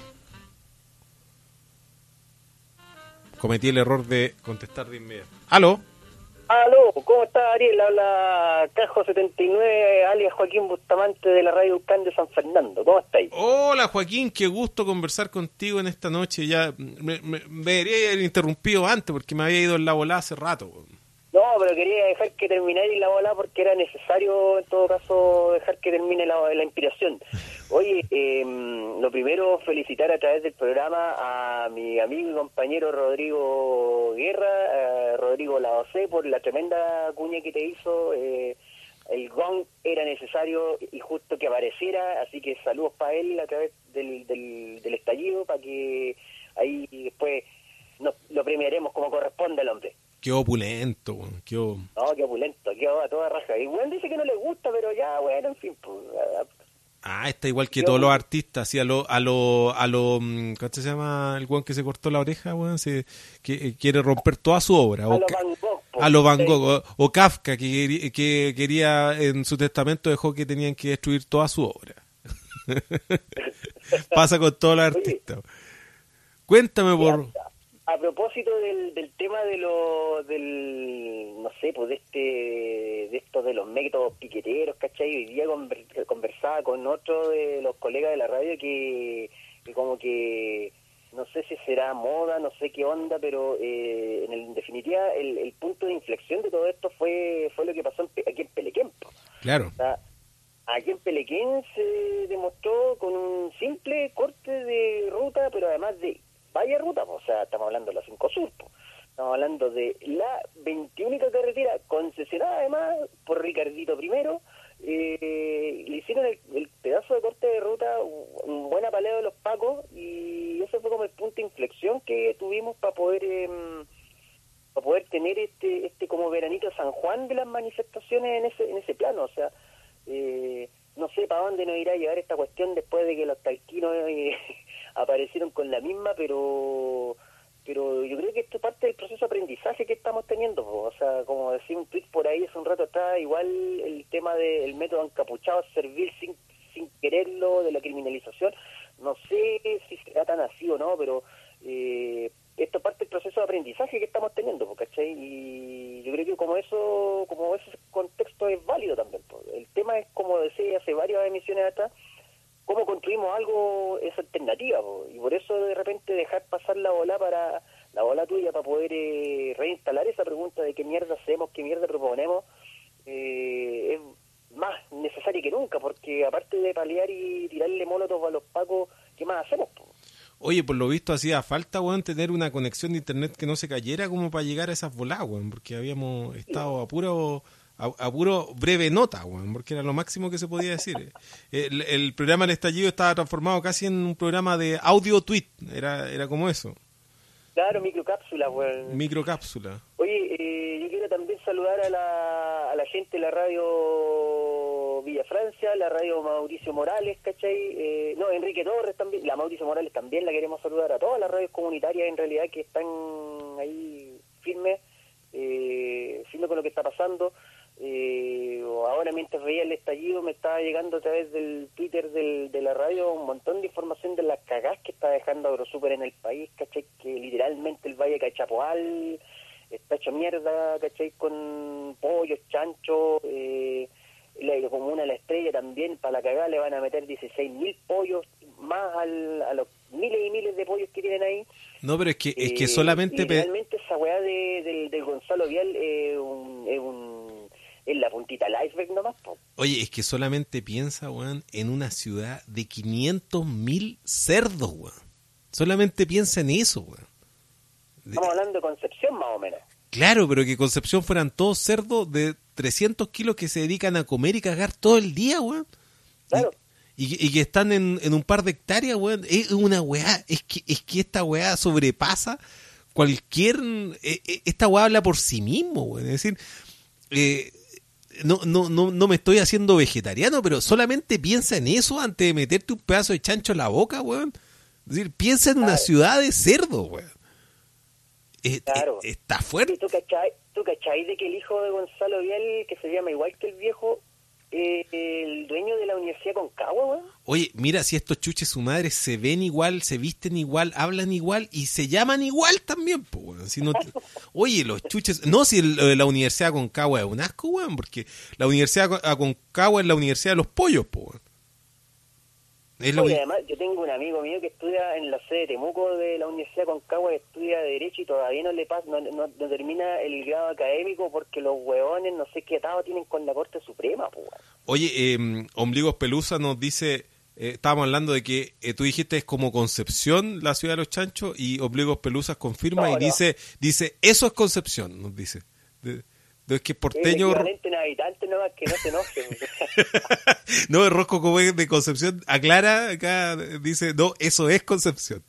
Cometí el error de contestar de inmediato. ¿Aló? Aló, ¿cómo está Ariel? Habla Cajo setenta y nueve, alias Joaquín Bustamante de la Radio Ucán de San Fernando. ¿Cómo estáis? Hola Joaquín, qué gusto conversar contigo en esta noche. Ya me, me, me debería haber interrumpido antes porque me había ido en la volada hace rato. No, pero quería dejar que terminara la bola porque era necesario, en todo caso, dejar que termine la, la inspiración. Oye, eh, lo primero, felicitar a través del programa a mi amigo y compañero Rodrigo Guerra, eh, Rodrigo Laocé, por la tremenda cuña que te hizo. Eh, el gong era necesario y justo que apareciera, así que saludos para él a través del, del, del estallido, para que ahí después nos, lo premiaremos como corresponde al hombre. Qué opulento, weón. Qué op... No, qué opulento, qué a toda raja. Y bueno, dice que no le gusta, pero ya, bueno, en fin. Pues, ah, está igual que todos los artistas, así a lo, a lo, a lo, ¿cómo se llama el weón que se cortó la oreja, weón? Se, que eh, quiere romper toda su obra. A o lo ca- Van Gogh. Pues, a lo Van sí. Gogh, o, o Kafka, que, queri- que quería, en su testamento dejó que tenían que destruir toda su obra. Pasa con todos los artistas. Cuéntame por... A propósito del, del tema de lo, del, no sé, pues de este, de esto de los métodos piqueteros, ¿cachai? Hoy día conver- conversaba con otro de los colegas de la radio que, que como que, no sé si será moda, no sé qué onda, pero eh, en, el, en definitiva el, el punto de inflexión de todo esto fue fue lo que pasó en Pe- aquí en Pelequén. Po. Claro. O sea, aquí en Pelequén se demostró con un simple corte de ruta, pero además de vaya ruta, o sea, estamos hablando de la cinco Sur, po. Estamos hablando de la veintiúnica carretera concesionada además por Ricardito primero, eh, le hicieron el, el pedazo de corte de ruta, un, un buen apaleo de los pacos, y ese fue como el punto de inflexión que tuvimos para poder eh, para poder tener este este como veranito San Juan de las manifestaciones en ese en ese plano, o sea, eh, no sé para dónde nos irá a llevar esta cuestión después de que los talquinos eh, aparecieron con la misma, pero pero yo creo que esto es parte del proceso de aprendizaje que estamos teniendo, po. O sea, como decía un tweet por ahí hace un rato atrás, igual el tema del método encapuchado, servir sin sin quererlo, de la criminalización, no sé si será tan así o no, pero eh, esto es parte del proceso de aprendizaje que estamos teniendo, po, ¿cachai? Y yo creo que como eso, como ese contexto es válido también, po. El tema es, como decía hace varias emisiones atrás, cómo construimos algo, esa alternativa, po. Y por eso de repente dejar pasar la bola para la bola tuya para poder eh, reinstalar esa pregunta de qué mierda hacemos, qué mierda proponemos, eh, es más necesaria que nunca, porque aparte de paliar y tirarle molotov a los pacos, ¿qué más hacemos, po? Oye, por lo visto hacía falta, weón, tener una conexión de internet que no se cayera como para llegar a esas voladas, weón, porque habíamos estado a puro... A, a puro breve nota, weón, porque era lo máximo que se podía decir. El, el programa El Estallido estaba transformado casi en un programa de audio tweet, era era como eso. Claro, microcápsula, weón. Microcápsula. Oye, eh, yo quiero también saludar a la, a la gente de la radio Villa Francia, la radio Mauricio Morales, ¿cachai? Eh, no, Enrique Torres también, la Mauricio Morales también la queremos saludar, a todas las radios comunitarias en realidad que están ahí firmes, eh, firmes con lo que está pasando. Eh, ahora mientras veía el estallido me estaba llegando a través del Twitter del, de la radio un montón de información de las cagás que está dejando AgroSuper en el país, ¿cachai? Que literalmente el Valle Cachapoal está hecho mierda, ¿cachai? Con pollos, chanchos, eh, la comuna La Estrella también, para la cagada le van a meter dieciséis mil pollos más al, a los miles y miles de pollos que tienen ahí. No, pero es que es que Eh, solamente... y pe- realmente esa weá de, del, del Gonzalo Vial es un... Es un es la puntita del iceberg nomás, po. Oye, es que solamente piensa, weón, en una ciudad de quinientos mil cerdos, weón. Solamente piensa en eso, weón. De- Estamos hablando de Concepción más o menos. Claro, pero que Concepción fueran todos cerdos de trescientos kilos que se dedican a comer y cagar todo el día, weón. Claro. Y, y, y que están en, en un par de hectáreas, weón. Es una weá, es que, es que esta weá sobrepasa cualquier... eh, eh, esta weá habla por sí mismo, weón. Es decir, eh, no, no, no, no me estoy haciendo vegetariano, pero solamente piensa en eso antes de meterte un pedazo de chancho en la boca, weón. Es decir, piensa en una Claro. ciudad de cerdo, weón. Eh, Claro. eh, está ¿Y fuerte. tú cachai, tú cachai de que el hijo de Gonzalo Vial, que se llama igual que el viejo, eh, el dueño de la Universidad Concagua, weón. Oye, mira, si estos chuches su madre se ven igual, se visten igual, hablan igual y se llaman igual también, pues, weón. Si no, oye, los chuches... No, si el, la Universidad Aconcagua es un asco, weón, porque la Universidad Aconcagua es la Universidad de los pollos, pues, weón. Es lo Oye, que... además, yo tengo un amigo mío que estudia en la sede de Temuco de la Universidad Concagua, que estudia Derecho y todavía no le pasa, no, no, no termina el grado académico porque los hueones no sé qué atado tienen con la Corte Suprema, pues. Oye, eh, Ombligos Pelusa nos dice, eh, estábamos hablando de que eh, tú dijiste es como Concepción, la ciudad de los chanchos, y Ombligos Pelusa confirma No, y no. dice, dice, eso es Concepción, nos dice. De, de, es que porteño... Equivalente en habitantes nomás, que no se enojen. No, el Rosco como es de Concepción, aclara, acá dice, no, eso es Concepción.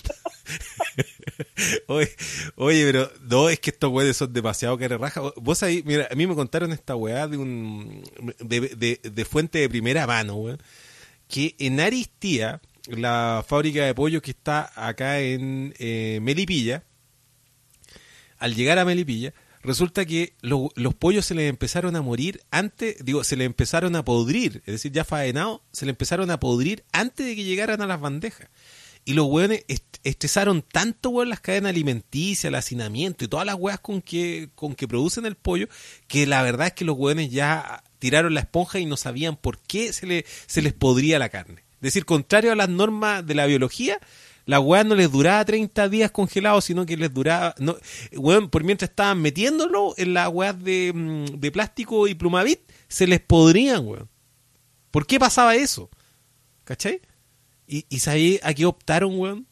oye, oye, pero no, es que estos güeyes son demasiado carerraja. Vos ahí, mira, a mí me contaron esta weá de un de, de, de fuente de primera mano, weón, que en Aristía, la fábrica de pollo que está acá en eh, Melipilla, al llegar a Melipilla, resulta que lo, los pollos se les empezaron a morir antes, digo, se les empezaron a podrir, es decir, ya faenados, se les empezaron a podrir antes de que llegaran a las bandejas. Y los hueones est- estresaron tanto, weón, las cadenas alimenticias, el hacinamiento y todas las hueas con que, con que producen el pollo, que la verdad es que los hueones ya tiraron la esponja y no sabían por qué se, le, se les podría la carne. Es decir, contrario a las normas de la biología, la hueá no les duraba treinta días congelados, sino que les duraba... No, weón, por mientras estaban metiéndolo en las hueás de, de plástico y plumavit, se les podrían, weón. ¿Por qué pasaba eso? ¿Cachai? ¿Y, y sabéis a qué optaron, weón?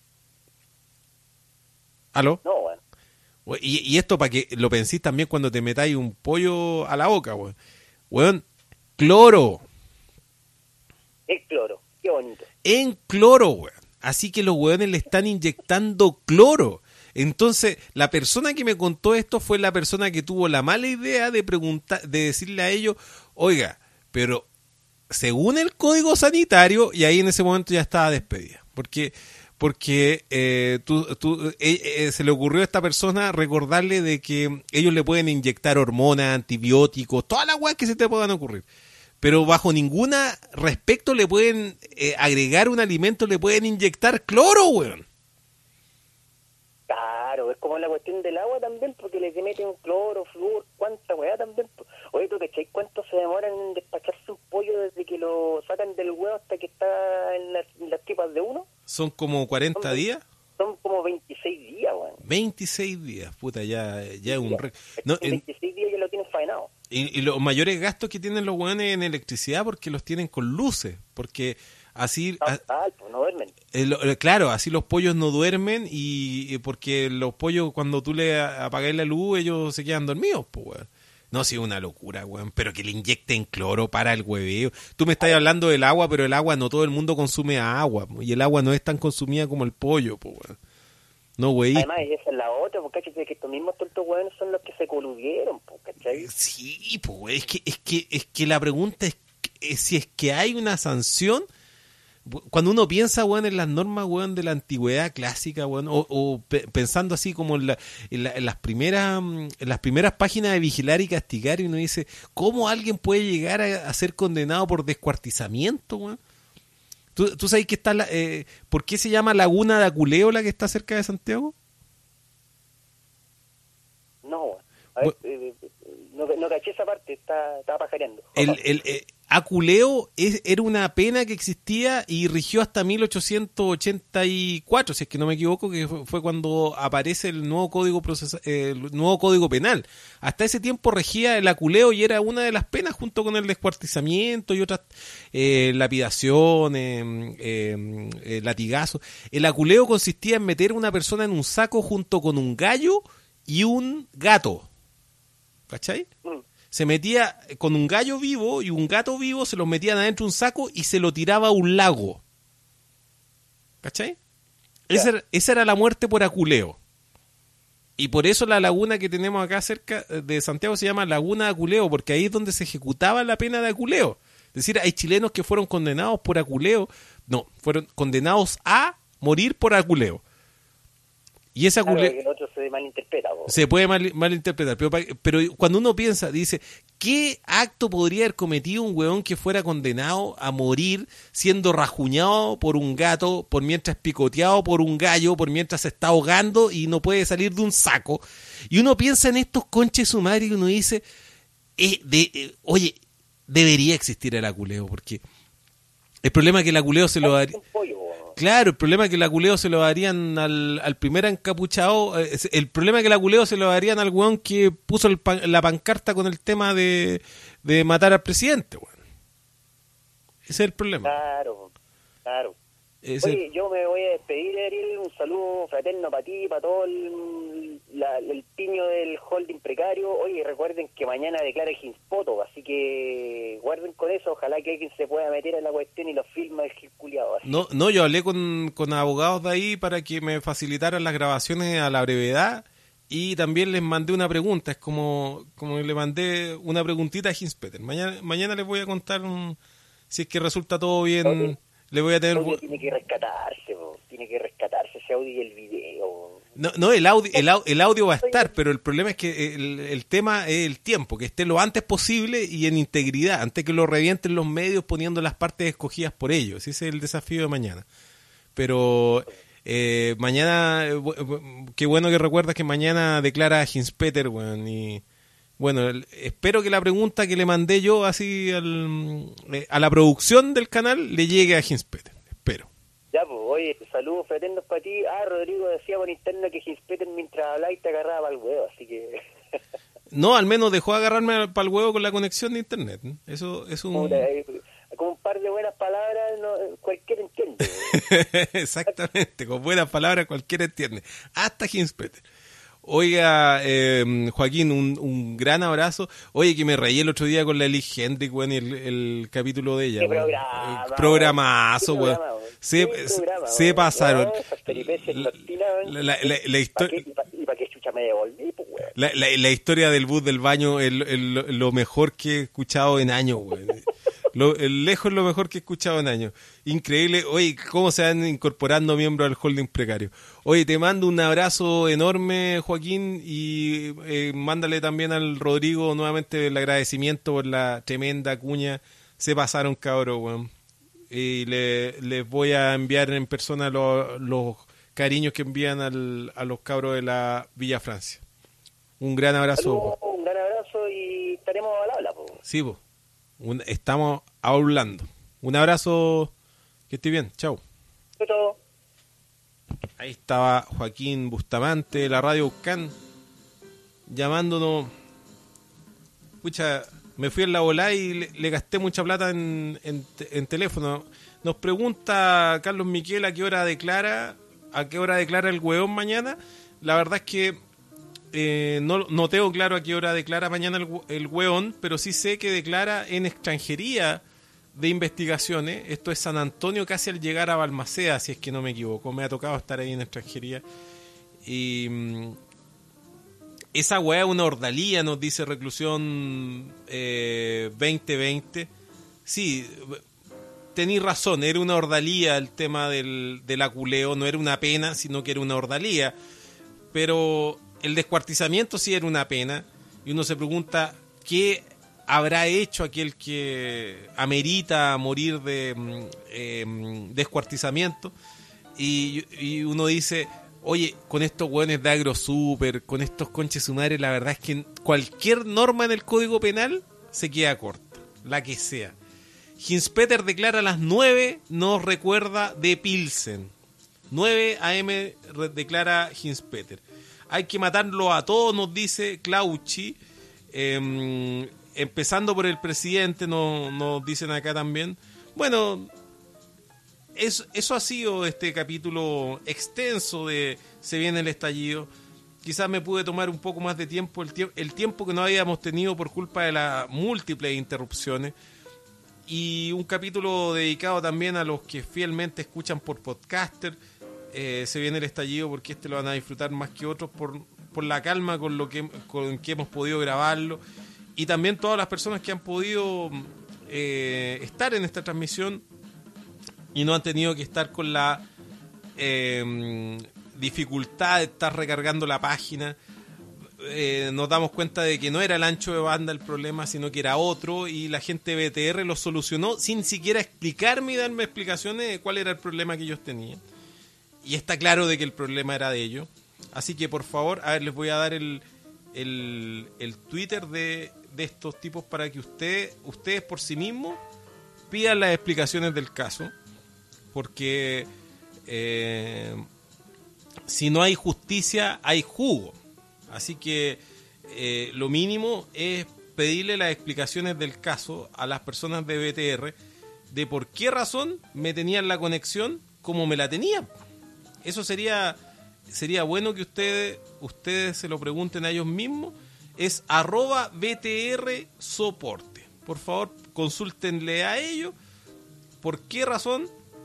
¿Aló? No, weón. Y, y esto para que lo penséis también cuando te metáis un pollo a la boca, weón. Weón, cloro. Es cloro, qué bonito. En cloro, weón. Así que los weones le están inyectando cloro. Entonces, la persona que me contó esto fue la persona que tuvo la mala idea de preguntar, de decirle a ellos, oiga, pero según el código sanitario, y ahí en ese momento ya estaba despedida. Porque, porque eh, tú, tú, eh, eh, se le ocurrió a esta persona recordarle de que ellos le pueden inyectar hormonas, antibióticos, todas las weas que se te puedan ocurrir. Pero bajo ninguna respecto le pueden eh, agregar un alimento, le pueden inyectar cloro, weón. Claro, es como la cuestión del agua también, porque le meten cloro, flúor, cuánta weá también. Oye, ¿tú cachai cuánto se demoran en despacharse un pollo desde que lo sacan del huevo hasta que está en las, en las tripas de uno? Son como cuarenta Son- días. Son como veintiséis días, weón. veintiséis días, puta, ya, ya es un... Re... No, En en- veintiséis días ya lo tienen faenado. y, y los mayores gastos que tienen los weones en electricidad porque los tienen con luces, porque así... a- Ah, pues no duermen. Eh, lo- eh, claro, así los pollos no duermen y, y porque los pollos cuando tú le a- apagáis la luz ellos se quedan dormidos, pues, weón. No, sí, es una locura, weón, pero que le inyecten cloro para el hueveo. Tú me estás hablando del agua, pero el agua no todo el mundo consume agua, po, y el agua no es tan consumida como el pollo, pues, weón. No, güey. Además, esa es la otra, porque cachai, que estos mismos tontos hueones son los que se coludieron, pues, ¿cachai? Sí, pues, es que, es que, es que la pregunta es, que- si es que hay una sanción. Cuando uno piensa, weón, en las normas, weón, de la antigüedad clásica, weón, o, o pe- pensando así como en, la, en, la- en las primeras mm, en las primeras páginas de Vigilar y Castigar, y uno dice, ¿cómo alguien puede llegar a, a ser condenado por descuartizamiento, weón? ¿Tú, tú sabes que está la, eh, ¿por qué se llama Laguna de Aculeo la que está cerca de Santiago? No, weón. A ver, Bu- eh, eh, no, no caché esa parte, está, estaba pajareando. El, el, eh, Aculeo es, era una pena que existía y rigió hasta mil ochocientos ochenta y cuatro, si es que no me equivoco, que fue, fue cuando aparece el nuevo código procesa, eh, el nuevo código penal. Hasta ese tiempo regía el aculeo y era una de las penas junto con el descuartizamiento y otras eh, lapidaciones, eh, eh, latigazos. El aculeo consistía en meter a una persona en un saco junto con un gallo y un gato. ¿Cachai? Mm. Se metía con un gallo vivo y un gato vivo, se los metían adentro de un saco y se lo tiraba a un lago. ¿Cachai? Esa era, esa era la muerte por aculeo. Y por eso la laguna que tenemos acá cerca de Santiago se llama Laguna de Aculeo, porque ahí es donde se ejecutaba la pena de aculeo. Es decir, hay chilenos que fueron condenados por aculeo, no, fueron condenados a morir por aculeo. Y esa Claro, culeo que el otro se malinterpreta, po. se puede mal, malinterpretar, pero, pa- pero cuando uno piensa, dice, ¿qué acto podría haber cometido un weón que fuera condenado a morir siendo rajuñado por un gato, por mientras picoteado por un gallo, por mientras se está ahogando y no puede salir de un saco? Y uno piensa en estos conches su madre y uno dice, eh, de, eh, oye, debería existir el aculeo, porque el problema es que el aculeo se lo daría... Un pollo, po. Claro, el problema es que el aculeo se lo darían al, al primer encapuchado. eh, El problema es que el aculeo se lo darían al weón que puso el pan- la pancarta con el tema de, de matar al presidente, weón. Ese es el problema. Claro, claro. Ese- Oye, yo me voy a despedir, Ariel. Un saludo fraterno para ti, para todo el, la- el piño del holding precario. Oye, recuerden que mañana declara Ginspoto, así que guarden con eso. Ojalá que alguien se pueda meter en la cuestión y lo filma el Gil culiao, así. No, no, yo hablé con, con abogados de ahí para que me facilitaran las grabaciones a la brevedad y también les mandé una pregunta. Es como, como le mandé una preguntita a Hinspeter. Mañana, mañana les voy a contar un- si es que resulta todo bien. Oye. Le voy a tener... Oye, tiene que rescatarse, po. Tiene que rescatarse ese audio y el video. No, no el, audio, el, au- el audio va a estar, pero el problema es que el, el tema es el tiempo, que esté lo antes posible y en integridad, antes que lo revienten los medios poniendo las partes escogidas por ellos. Ese es el desafío de mañana. Pero eh, mañana, eh, bu- bu- qué bueno que recuerdas que mañana declara Hinspeter, weón, y bueno, el- espero que la pregunta que le mandé yo así al, eh, a la producción del canal le llegue a Hinspeter. Espero. Ya, pues, oye, saludos fraternos para ti. Ah, Rodrigo decía por interno que Ginspeter mientras hablaba y te agarraba para el huevo, así que... No, al menos dejó agarrarme para el huevo con la conexión de internet. ¿eh? Eso es un... Puta, eh, con un par de buenas palabras, no, cualquiera entiende. Exactamente, con buenas palabras cualquiera entiende. Hasta Hinspeter. Oiga, eh, Joaquín, un, un gran abrazo. Oye, que me reí el otro día con la Eli Hendrick, weón, y el, el capítulo de ella. Qué weón. programa, Eh, Programazo, qué weón. programa, weón. Se, Qué se, programa, se weón. pasaron. No, esas peripecias La, latinas, weón. la, la, la, la ¿Pa' historia... qué- y pa- ¿Y para qué chucha me devolví, pues, weón? La, la, la historia del bus del baño es lo, el- lo mejor que he escuchado en años, güey. Lo, el lejos lo mejor que he escuchado en años. Increíble. Oye, cómo se van incorporando miembros al holding precario. Oye, te mando un abrazo enorme, Joaquín, y eh, mándale también al Rodrigo nuevamente el agradecimiento por la tremenda cuña. Se pasaron, cabros, weón. Y le, les voy a enviar en persona los, los cariños que envían al, a los cabros de la Villa Francia. Un gran abrazo. Saludos, un gran abrazo y estaremos al habla, pues. Sí, po. Un- estamos hablando. Un abrazo. Que esté bien. Chao. Chau, chau. Ahí estaba Joaquín Bustamante de la Radio Ucán llamándonos. Pucha, me fui en la volada y le, le gasté mucha plata en, en, en teléfono. Nos pregunta Carlos Miquel a qué hora declara, a qué hora declara el hueón mañana. La verdad es que eh, no, no tengo claro a qué hora declara mañana el, hue- el hueón, pero sí sé que declara en extranjería de investigaciones. Esto es San Antonio, casi al llegar a Balmaceda, si es que no me equivoco. Me ha tocado estar ahí en extranjería. Y mm, esa weá es una ordalía, nos dice Reclusión eh, veinte veinte. Sí, tenéis razón, era una ordalía el tema del, del aculeo, no era una pena, sino que era una ordalía. Pero el descuartizamiento sí era una pena, y uno se pregunta qué habrá hecho aquel que amerita morir de mm, eh, mm, descuartizamiento, y, y uno dice, oye, con estos hueones de AgroSuper, con estos conches sumares, la verdad es que cualquier norma en el Código Penal se queda corta, la que sea. Hinspeter declara a las nueve, nos recuerda de Pilsen. nueve a eme re- declara Hinspeter. Hay que matarlo a todos, nos dice Claucci. Eh, empezando por el presidente, nos, nos dicen acá también. Bueno, eso, eso ha sido este capítulo extenso de Se viene el estallido. Quizás me pude tomar un poco más de tiempo, el, tie- el tiempo que no habíamos tenido por culpa de las múltiples interrupciones. Y un capítulo dedicado también a los que fielmente escuchan por podcaster. Eh, se viene el estallido porque este lo van a disfrutar más que otros por, por la calma con lo que, con que hemos podido grabarlo. Y también todas las personas que han podido eh, estar en esta transmisión y no han tenido que estar con la eh, dificultad de estar recargando la página. Eh, nos damos cuenta de que no era el ancho de banda el problema, sino que era otro, y la gente de B T R lo solucionó sin siquiera explicarme y darme explicaciones de cuál era el problema que ellos tenían. Y está claro de que el problema era de ellos. Así que por favor, a ver, les voy a dar el, el, el Twitter de, de estos tipos para que ustedes, ustedes por sí mismos pidan las explicaciones del caso, porque eh, si no hay justicia, hay jugo. Así que eh, lo mínimo es pedirle las explicaciones del caso a las personas de B T R de por qué razón me tenían la conexión como me la tenían. Eso sería sería bueno que ustedes ustedes se lo pregunten a ellos mismos. Es arroba B T R soporte. Por favor, consúltenle a ellos por qué razón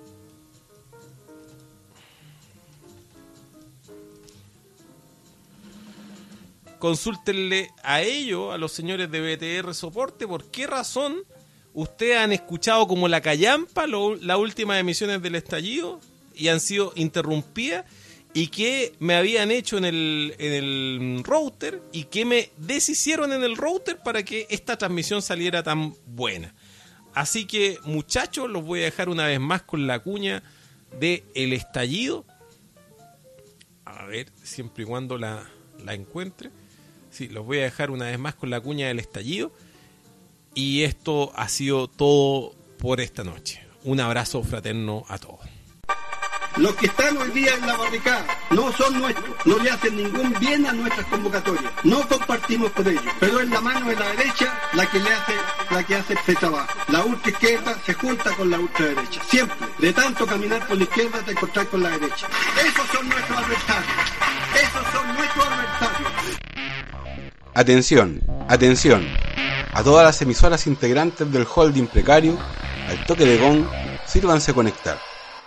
consúltenle a ellos, a los señores de B T R soporte, por qué razón ustedes han escuchado como la callampa lo, las últimas emisiones del estallido y han sido interrumpidas, y qué me habían hecho en el, en el router y qué me deshicieron en el router para que esta transmisión saliera tan buena. Así que, muchachos, los voy a dejar una vez más con la cuña de El Estallido. A ver, siempre y cuando la, la encuentre. Sí, los voy a dejar una vez más con la cuña del Estallido. Y esto ha sido todo por esta noche. Un abrazo fraterno a todos. Los que están hoy día en la barricada no son nuestros, no le hacen ningún bien a nuestras convocatorias, no compartimos con ellos, pero es la mano de la derecha la que le hace, la que hace este trabajo. La ultra izquierda se junta con la ultra derecha, siempre. De tanto caminar por la izquierda te encontrás con la derecha. Esos son nuestros adversarios, esos son nuestros adversarios. Atención, atención, a todas las emisoras integrantes del holding precario, al toque de gong, sírvanse conectar.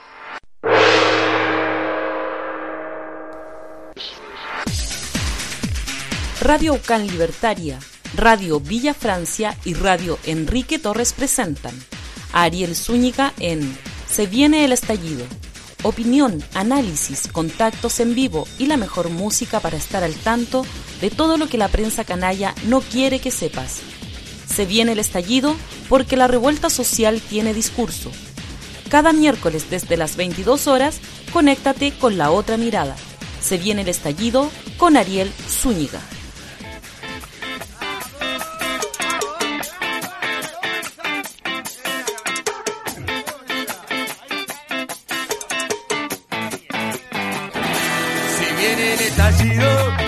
Radio Ucán Libertaria, Radio Villa Francia y Radio Enrique Torres presentan a Ariel Zúñiga en Se viene el estallido. Opinión, análisis, contactos en vivo y la mejor música para estar al tanto de todo lo que la prensa canalla no quiere que sepas. Se viene el estallido porque la revuelta social tiene discurso. Cada miércoles desde las veintidós horas, conéctate con La Otra Mirada. Se viene el estallido con Ariel Zúñiga. Si viene el estallido,